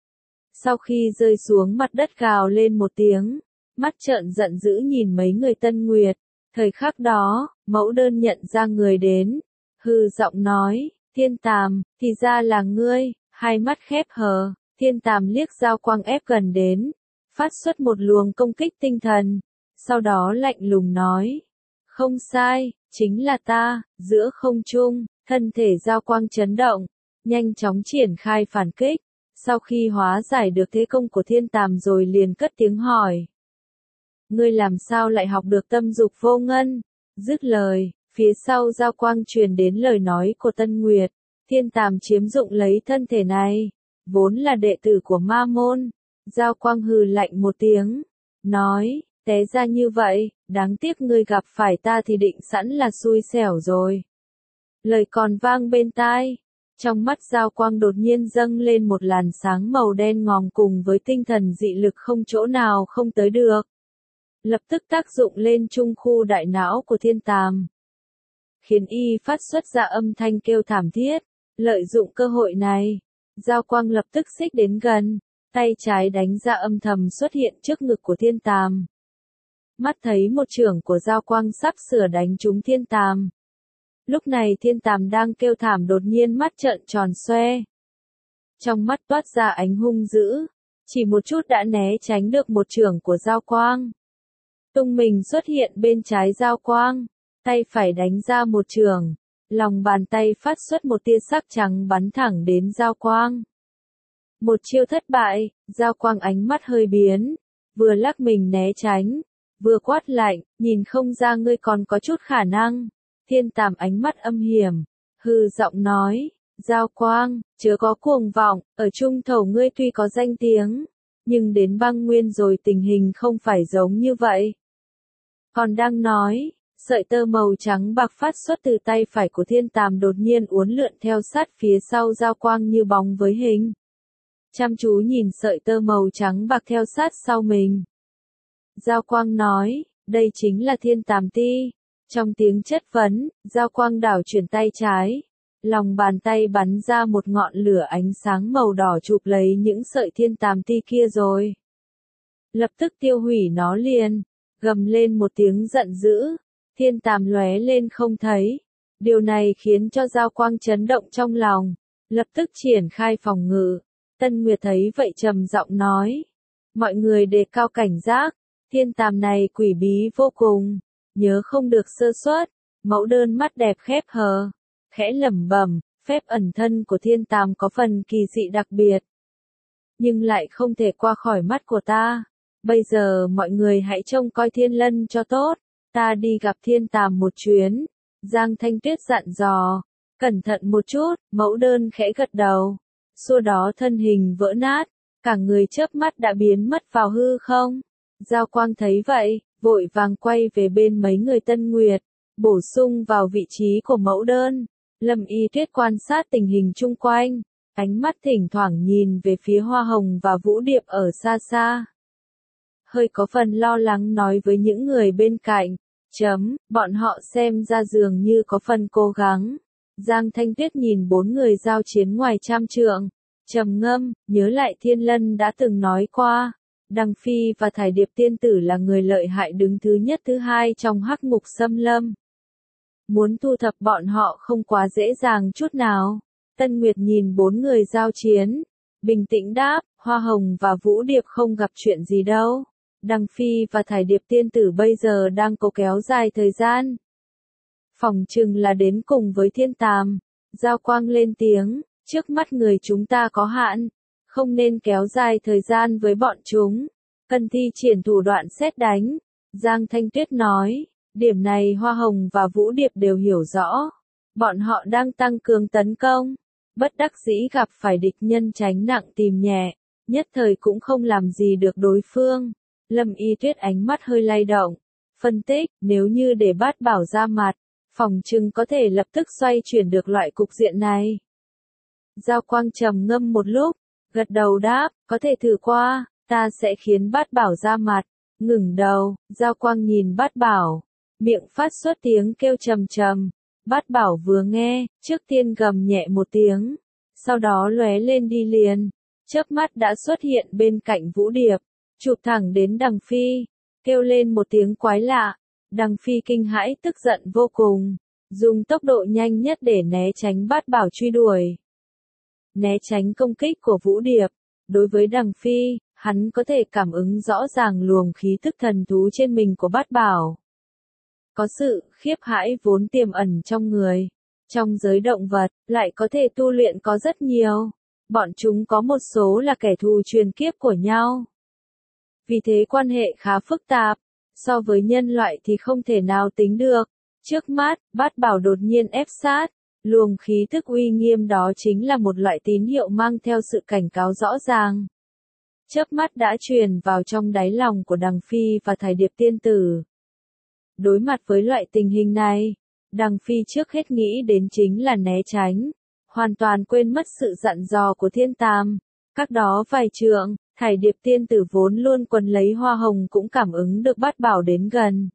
Sau khi rơi xuống mặt đất gào lên một tiếng, mắt trợn giận dữ nhìn mấy người Tân Nguyệt. Thời khắc đó, Mẫu Đơn nhận ra người đến, hừ giọng nói, Thiên Tàm, thì ra là ngươi. Hai mắt khép hờ, Thiên Tàm liếc Giao Quang ép gần đến, phát xuất một luồng công kích tinh thần, sau đó lạnh lùng nói, không sai, chính là ta. Giữa không trung, thân thể Giao Quang chấn động, nhanh chóng triển khai phản kích, sau khi hóa giải được thế công của Thiên Tàm rồi liền cất tiếng hỏi. Ngươi làm sao lại học được tâm dục vô ngân? Dứt lời, phía sau Giao Quang truyền đến lời nói của Tân Nguyệt, Thiên Tàm chiếm dụng lấy thân thể này, vốn là đệ tử của Ma Môn. Giao Quang hừ lạnh một tiếng, nói, té ra như vậy, đáng tiếc ngươi gặp phải ta thì định sẵn là xui xẻo rồi. Lời còn vang bên tai, trong mắt Giao Quang đột nhiên dâng lên một làn sáng màu đen ngòm cùng với tinh thần dị lực không chỗ nào không tới được. Lập tức tác dụng lên trung khu đại não của Thiên Tàm, khiến y phát xuất ra âm thanh kêu thảm thiết. Lợi dụng cơ hội này, Giao Quang lập tức xích đến gần, tay trái đánh ra âm thầm xuất hiện trước ngực của Thiên Tàm. Mắt thấy một chưởng của Giao Quang sắp sửa đánh trúng Thiên Tàm. Lúc này Thiên Tàm đang kêu thảm đột nhiên mắt trợn tròn xoe. Trong mắt toát ra ánh hung dữ, chỉ một chút đã né tránh được một chưởng của Giao Quang. Tung mình xuất hiện bên trái Giao Quang, tay phải đánh ra một chưởng, lòng bàn tay phát xuất một tia sắc trắng bắn thẳng đến Giao Quang. Một chiêu thất bại, Giao Quang ánh mắt hơi biến, vừa lắc mình né tránh, vừa quát lạnh, nhìn không ra ngươi còn có chút khả năng. Thiên Tàm ánh mắt âm hiểm, hừ giọng nói, Giao Quang, chớ có cuồng vọng, ở Trung Thổ ngươi tuy có danh tiếng, nhưng đến băng nguyên rồi tình hình không phải giống như vậy. Còn đang nói, sợi tơ màu trắng bạc phát xuất từ tay phải của Thiên Tàm đột nhiên uốn lượn theo sát phía sau Giao Quang như bóng với hình. Chăm chú nhìn sợi tơ màu trắng bạc theo sát sau mình. Giao Quang nói, đây chính là Thiên Tàm Ti. Trong tiếng chất vấn, Giao Quang đảo chuyển tay trái. Lòng bàn tay bắn ra một ngọn lửa ánh sáng màu đỏ chụp lấy những sợi Thiên Tàm Ti kia rồi. Lập tức tiêu hủy nó liền, gầm lên một tiếng giận dữ, Thiên Tàm lóe lên không thấy. Điều này khiến cho Giao Quang chấn động trong lòng, lập tức triển khai phòng ngự. Tân Nguyệt thấy vậy trầm giọng nói, mọi người đề cao cảnh giác, Thiên Tàm này quỷ bí vô cùng, nhớ không được sơ suất. Mẫu Đơn mắt đẹp khép hờ, khẽ lẩm bẩm, phép ẩn thân của Thiên Tàm có phần kỳ dị đặc biệt, nhưng lại không thể qua khỏi mắt của ta. Bây giờ mọi người hãy trông coi Thiên Lân cho tốt, ta đi gặp Thiên Tàm một chuyến. Giang Thanh Tuyết dặn dò, cẩn thận một chút. Mẫu Đơn khẽ gật đầu, sau đó thân hình vỡ nát, cả người chớp mắt đã biến mất vào hư không. Giao Quang thấy vậy, vội vàng quay về bên mấy người Tân Nguyệt, bổ sung vào vị trí của Mẫu Đơn. Lâm Y Tuyết quan sát tình hình chung quanh, ánh mắt thỉnh thoảng nhìn về phía Hoa Hồng và Vũ Điệp ở xa xa. Hơi có phần lo lắng nói với những người bên cạnh, bọn họ xem ra dường như có phần cố gắng. Giang Thanh Tuyết nhìn 4 người giao chiến ngoài trăm trượng, trầm ngâm, nhớ lại Thiên Lân đã từng nói qua, Đằng Phi và Thải Điệp tiên tử là người lợi hại đứng thứ nhất thứ hai trong Hắc Ngục Xâm Lâm. Muốn thu thập bọn họ không quá dễ dàng chút nào. Tân Nguyệt nhìn 4 người giao chiến, bình tĩnh đáp, Hoa Hồng và Vũ Điệp không gặp chuyện gì đâu. Đằng Phi và Thải Điệp tiên tử bây giờ đang cố kéo dài thời gian. Phỏng chừng là đến cùng với Thiên Tàm. Giao Quang lên tiếng, trước mắt người chúng ta có hạn, không nên kéo dài thời gian với bọn chúng, cần thi triển thủ đoạn sét đánh. Giang Thanh Tuyết nói, điểm này Hoa Hồng và Vũ Điệp đều hiểu rõ. Bọn họ đang tăng cường tấn công, bất đắc dĩ gặp phải địch nhân tránh nặng tìm nhẹ, nhất thời cũng không làm gì được đối phương. Lâm Y Tuyết ánh mắt hơi lay động, phân tích, nếu như để Bát Bảo ra mặt, phỏng chừng có thể lập tức xoay chuyển được loại cục diện này. Giao Quang trầm ngâm một lúc, gật đầu đáp, có thể thử qua, ta sẽ khiến Bát Bảo ra mặt. Ngừng đầu, Giao Quang nhìn Bát Bảo, miệng phát xuất tiếng kêu trầm trầm. Bát Bảo vừa nghe, trước tiên gầm nhẹ một tiếng, sau đó lóe lên đi liền, chớp mắt đã xuất hiện bên cạnh Vũ Điệp, chụp thẳng đến Đằng Phi, kêu lên một tiếng quái lạ. Đằng Phi kinh hãi tức giận vô cùng, dùng tốc độ nhanh nhất để né tránh Bát Bảo truy đuổi. Né tránh công kích của Vũ Điệp, đối với Đằng Phi, hắn có thể cảm ứng rõ ràng luồng khí tức thần thú trên mình của Bát Bảo. Có sự khiếp hãi vốn tiềm ẩn trong người. Trong giới động vật, lại có thể tu luyện có rất nhiều. Bọn chúng có một số là kẻ thù truyền kiếp của nhau. Vì thế quan hệ khá phức tạp, so với nhân loại thì không thể nào tính được. Trước mắt, Bát Bảo đột nhiên ép sát, luồng khí tức uy nghiêm đó chính là một loại tín hiệu mang theo sự cảnh cáo rõ ràng. Chớp mắt đã truyền vào trong đáy lòng của Đằng Phi và Thải Điệp tiên tử. Đối mặt với loại tình hình này, Đằng Phi trước hết nghĩ đến chính là né tránh, hoàn toàn quên mất sự dặn dò của Thiên Tàm. Cách đó vài trượng, Thải Điệp tiên tử vốn luôn quấn lấy Hoa Hồng cũng cảm ứng được Bát Bảo đến gần.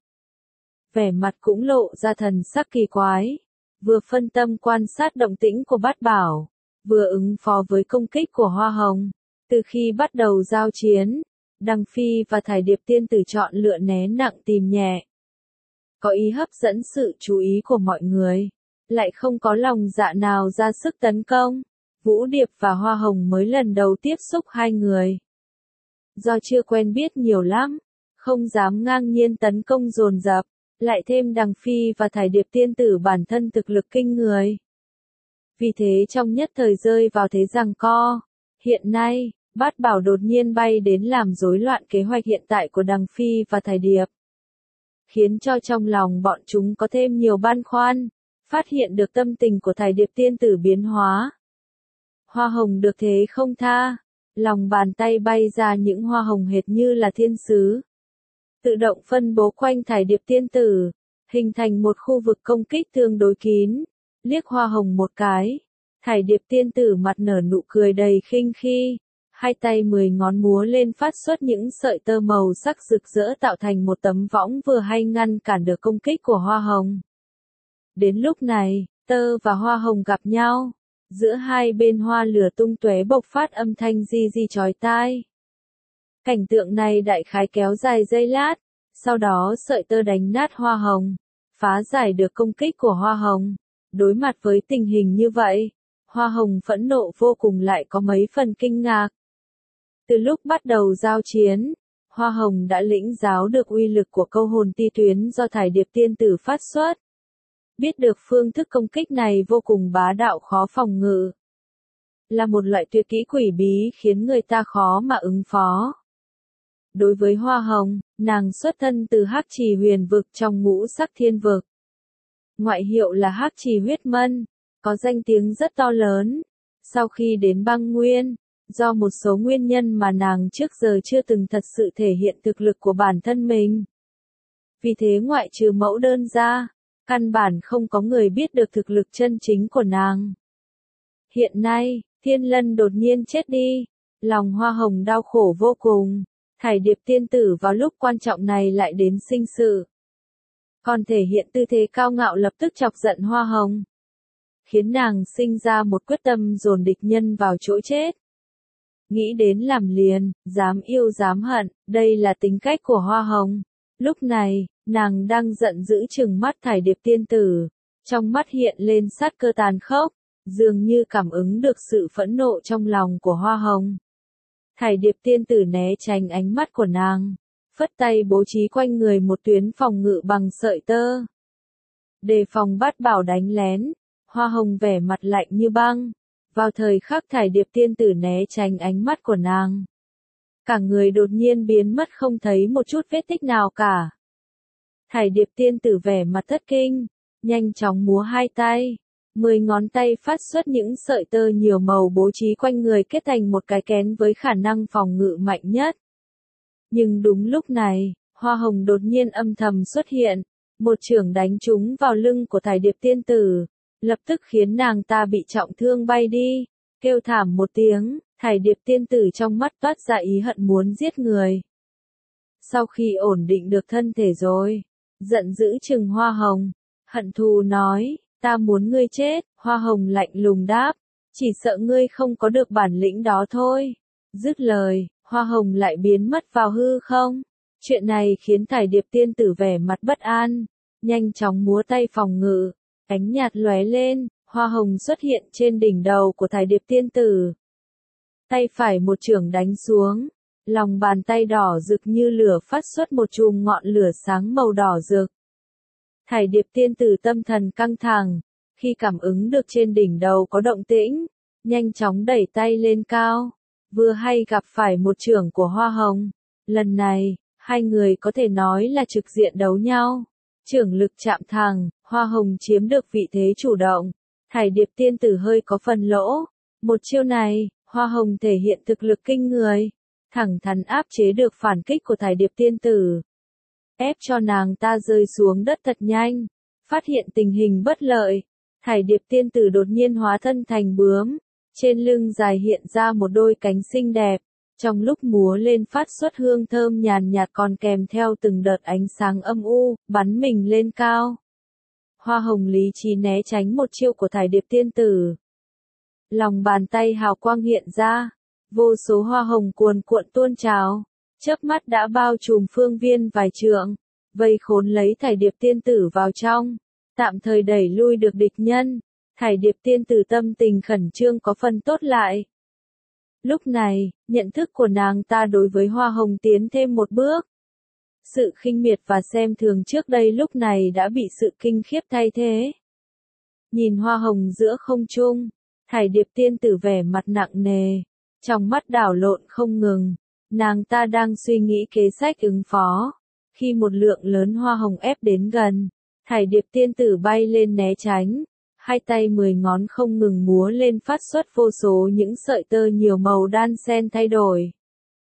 Vẻ mặt cũng lộ ra thần sắc kỳ quái, vừa phân tâm quan sát động tĩnh của Bát Bảo, vừa ứng phó với công kích của Hoa Hồng. Từ khi bắt đầu giao chiến, Đằng Phi và Thải Điệp tiên tử chọn lựa né nặng tìm nhẹ. Có ý hấp dẫn sự chú ý của mọi người, lại không có lòng dạ nào ra sức tấn công. Vũ Điệp và Hoa Hồng mới lần đầu tiếp xúc hai người. Do chưa quen biết nhiều lắm, không dám ngang nhiên tấn công dồn dập, lại thêm Đằng Phi và Thải Điệp tiên tử bản thân thực lực kinh người. Vì thế trong nhất thời rơi vào thế giằng co. Hiện nay, Bát Bảo đột nhiên bay đến làm rối loạn kế hoạch hiện tại của Đằng Phi và Thải Điệp, khiến cho trong lòng bọn chúng có thêm nhiều băn khoăn, phát hiện được tâm tình của Thải Điệp tiên tử biến hóa. Hoa hồng được thế không tha, lòng bàn tay bay ra những hoa hồng hệt như là thiên sứ, tự động phân bố quanh Thải Điệp tiên tử, hình thành một khu vực công kích tương đối kín. Liếc hoa hồng một cái, Thải Điệp tiên tử mặt nở nụ cười đầy khinh khi, hai tay 10 ngón múa lên phát xuất những sợi tơ màu sắc rực rỡ tạo thành một tấm võng vừa hay ngăn cản được công kích của hoa hồng. Đến lúc này, tơ và hoa hồng gặp nhau, giữa hai bên hoa lửa tung tóe bộc phát âm thanh ri ri chói tai. Cảnh tượng này đại khái kéo dài giây lát, sau đó sợi tơ đánh nát hoa hồng, phá giải được công kích của hoa hồng. Đối mặt với tình hình như vậy, hoa hồng phẫn nộ vô cùng lại có mấy phần kinh ngạc. Từ lúc bắt đầu giao chiến, hoa hồng đã lĩnh giáo được uy lực của câu hồn ti tuyến do Thải Điệp tiên tử phát xuất. Biết được phương thức công kích này vô cùng bá đạo khó phòng ngự. Là một loại tuyệt kỹ quỷ bí khiến người ta khó mà ứng phó. Đối với hoa hồng, nàng xuất thân từ Hắc Trì huyền vực trong ngũ sắc thiên vực. Ngoại hiệu là Hắc Trì huyết mân, có danh tiếng rất to lớn. Sau khi đến băng nguyên, do một số nguyên nhân mà nàng trước giờ chưa từng thật sự thể hiện thực lực của bản thân mình. Vì thế ngoại trừ mẫu đơn ra, căn bản không có người biết được thực lực chân chính của nàng. Hiện nay, Thiên Lân đột nhiên chết đi, lòng hoa hồng đau khổ vô cùng. Thải Điệp tiên tử vào lúc quan trọng này lại đến sinh sự. Còn thể hiện tư thế cao ngạo lập tức chọc giận hoa hồng, khiến nàng sinh ra một quyết tâm dồn địch nhân vào chỗ chết. Nghĩ đến làm liền, dám yêu dám hận, đây là tính cách của hoa hồng. Lúc này, nàng đang giận dữ trừng mắt Thải Điệp tiên tử, trong mắt hiện lên sát cơ tàn khốc, dường như cảm ứng được sự phẫn nộ trong lòng của hoa hồng. Thải Điệp tiên tử né tránh ánh mắt của nàng, phất tay bố trí quanh người một tuyến phòng ngự bằng sợi tơ. Đề phòng Bát Bảo đánh lén, hoa hồng vẻ mặt lạnh như băng. Vào thời khắc Thải Điệp tiên tử né tránh ánh mắt của nàng, cả người đột nhiên biến mất không thấy một chút vết tích nào cả. Thải Điệp tiên tử vẻ mặt thất kinh, nhanh chóng múa hai tay, 10 ngón tay phát xuất những sợi tơ nhiều màu bố trí quanh người kết thành một cái kén với khả năng phòng ngự mạnh nhất. Nhưng đúng lúc này, hoa hồng đột nhiên âm thầm xuất hiện, một chưởng đánh trúng vào lưng của Thải Điệp tiên tử, lập tức khiến nàng ta bị trọng thương bay đi, kêu thảm một tiếng, Thải Điệp tiên tử trong mắt toát ra ý hận muốn giết người. Sau khi ổn định được thân thể rồi, giận dữ trừng hoa hồng, hận thù nói, ta muốn ngươi chết, hoa hồng lạnh lùng đáp, chỉ sợ ngươi không có được bản lĩnh đó thôi. Dứt lời, hoa hồng lại biến mất vào hư không. Chuyện này khiến Thải Điệp tiên tử vẻ mặt bất an, nhanh chóng múa tay phòng ngự, ánh nhạt lóe lên, hoa hồng xuất hiện trên đỉnh đầu của Thải Điệp tiên tử. Tay phải một chưởng đánh xuống, lòng bàn tay đỏ rực như lửa phát xuất một chùm ngọn lửa sáng màu đỏ rực. Thải Điệp tiên tử tâm thần căng thẳng, khi cảm ứng được trên đỉnh đầu có động tĩnh, nhanh chóng đẩy tay lên cao, vừa hay gặp phải một chưởng của hoa hồng. Lần này, hai người có thể nói là trực diện đấu nhau. Chưởng lực chạm thẳng, hoa hồng chiếm được vị thế chủ động. Thải Điệp tiên tử hơi có phần lỗ. Một chiêu này, hoa hồng thể hiện thực lực kinh người, thẳng thắn áp chế được phản kích của Thải Điệp tiên tử, ép cho nàng ta rơi xuống đất thật nhanh. Phát hiện tình hình bất lợi, Thải Điệp tiên tử đột nhiên hóa thân thành bướm, trên lưng dài hiện ra một đôi cánh xinh đẹp, trong lúc múa lên phát xuất hương thơm nhàn nhạt còn kèm theo từng đợt ánh sáng âm u, bắn mình lên cao. Hoa hồng lý trí né tránh một chiêu của Thải Điệp tiên tử. Lòng bàn tay hào quang hiện ra, vô số hoa hồng cuồn cuộn tuôn trào, chớp mắt đã bao trùm phương viên vài trượng, vây khốn lấy Thải Điệp tiên tử vào trong, tạm thời đẩy lui được địch nhân. Thải Điệp tiên tử tâm tình khẩn trương có phần tốt lại. Lúc này, nhận thức của nàng ta đối với hoa hồng tiến thêm một bước. Sự khinh miệt và xem thường trước đây lúc này đã bị sự kinh khiếp thay thế. Nhìn hoa hồng giữa không trung, Thải Điệp tiên tử vẻ mặt nặng nề, trong mắt đảo lộn không ngừng, nàng ta đang suy nghĩ kế sách ứng phó. Khi một lượng lớn hoa hồng ép đến gần, Thải Điệp tiên tử bay lên né tránh, hai tay 10 ngón không ngừng múa lên phát xuất vô số những sợi tơ nhiều màu đan xen thay đổi.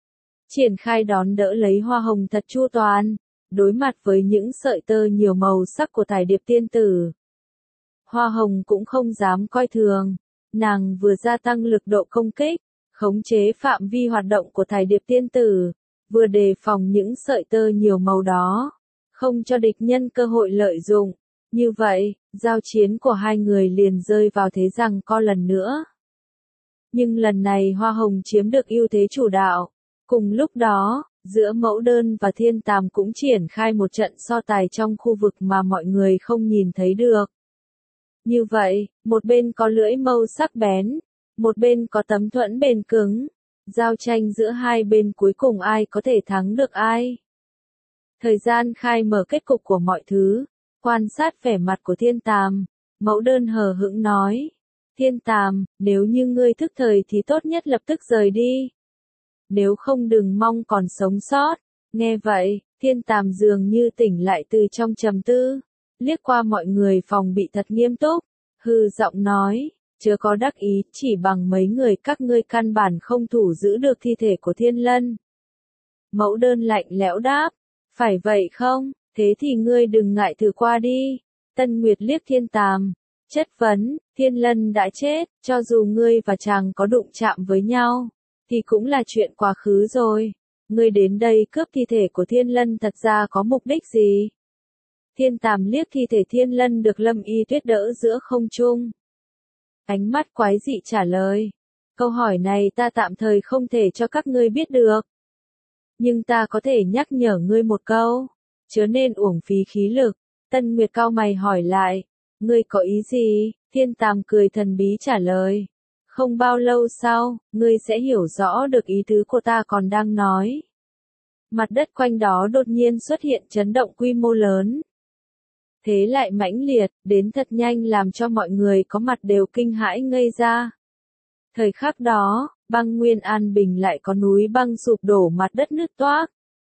Triển khai đón đỡ lấy hoa hồng thật chu toàn, đối mặt với những sợi tơ nhiều màu sắc của Thải Điệp tiên tử. Hoa hồng cũng không dám coi thường, nàng vừa gia tăng lực độ công kích, khống chế phạm vi hoạt động của Thải Điệp tiên tử, vừa đề phòng những sợi tơ nhiều màu đó, không cho địch nhân cơ hội lợi dụng. Như vậy, giao chiến của hai người liền rơi vào thế giằng co lần nữa. Nhưng lần này hoa hồng chiếm được ưu thế chủ đạo. Cùng lúc đó, giữa Mẫu Đơn và Thiên Tàm cũng triển khai một trận so tài trong khu vực mà mọi người không nhìn thấy được. Như vậy, một bên có lưỡi mâu sắc bén, một bên có tấm thuẫn bền cứng. Giao tranh giữa hai bên cuối cùng ai có thể thắng được ai. Thời gian khai mở kết cục của mọi thứ. Quan sát vẻ mặt của Thiên Tàm, Mẫu Đơn hờ hững nói. Thiên Tàm, nếu như ngươi thức thời thì tốt nhất lập tức rời đi. Nếu không đừng mong còn sống sót. Nghe vậy, Thiên Tàm dường như tỉnh lại từ trong trầm tư. Liếc qua mọi người phòng bị thật nghiêm túc. Hừ giọng nói, chớ có đắc ý, chỉ bằng mấy người các ngươi căn bản không thủ giữ được thi thể của Thiên Lân. Mẫu Đơn lạnh lẽo đáp, phải vậy không? Thế thì ngươi đừng ngại thử qua đi. Tân Nguyệt liếc Thiên Tàm, chất vấn, Thiên Lân đã chết, cho dù ngươi và chàng có đụng chạm với nhau, thì cũng là chuyện quá khứ rồi. Ngươi đến đây cướp thi thể của Thiên Lân thật ra có mục đích gì? Thiên Tàm liếc thi thể Thiên Lân được Lâm Y Tuyết đỡ giữa không trung. Ánh mắt quái dị trả lời, câu hỏi này ta tạm thời không thể cho các ngươi biết được. Nhưng ta có thể nhắc nhở ngươi một câu. Chớ nên uổng phí khí lực. Tân Nguyệt cau mày hỏi lại, ngươi có ý gì? Thiên Tàm cười thần bí trả lời, không bao lâu sau, ngươi sẽ hiểu rõ được ý tứ của ta còn đang nói. Mặt đất quanh đó đột nhiên xuất hiện chấn động quy mô lớn. Thế lại mãnh liệt, đến thật nhanh làm cho mọi người có mặt đều kinh hãi ngây ra. Thời khắc đó, băng nguyên an bình lại có núi băng sụp đổ, mặt đất nứt toác.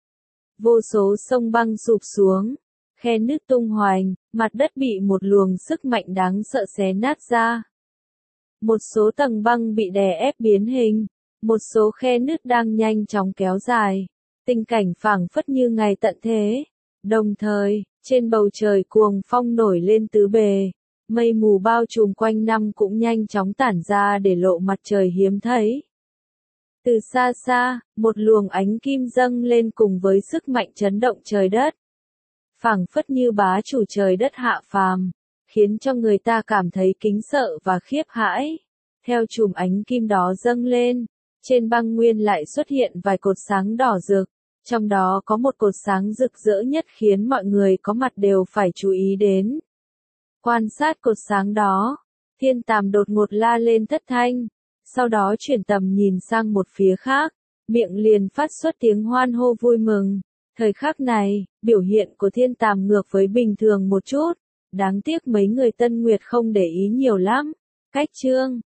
Vô số sông băng sụp xuống, khe nứt tung hoành, mặt đất bị một luồng sức mạnh đáng sợ xé nát ra. Một số tầng băng bị đè ép biến hình, một số khe nứt đang nhanh chóng kéo dài. Tình cảnh phảng phất như ngày tận thế. Đồng thời, trên bầu trời cuồng phong nổi lên tứ bề, mây mù bao trùm quanh năm cũng nhanh chóng tản ra để lộ mặt trời hiếm thấy. Từ xa xa, một luồng ánh kim dâng lên cùng với sức mạnh chấn động trời đất. Phảng phất như bá chủ trời đất hạ phàm, khiến cho người ta cảm thấy kính sợ và khiếp hãi. Theo chùm ánh kim đó dâng lên, trên băng nguyên lại xuất hiện vài cột sáng đỏ rực, trong đó có một cột sáng rực rỡ nhất khiến mọi người có mặt đều phải chú ý đến. Quan sát cột sáng đó, Thiên Tàm đột ngột la lên thất thanh. Sau đó chuyển tầm nhìn sang một phía khác, miệng liền phát xuất tiếng hoan hô vui mừng. Thời khắc này, biểu hiện của Thiên Tàm ngược với bình thường một chút. Đáng tiếc mấy người Tân Nguyệt không để ý nhiều lắm. Cách chương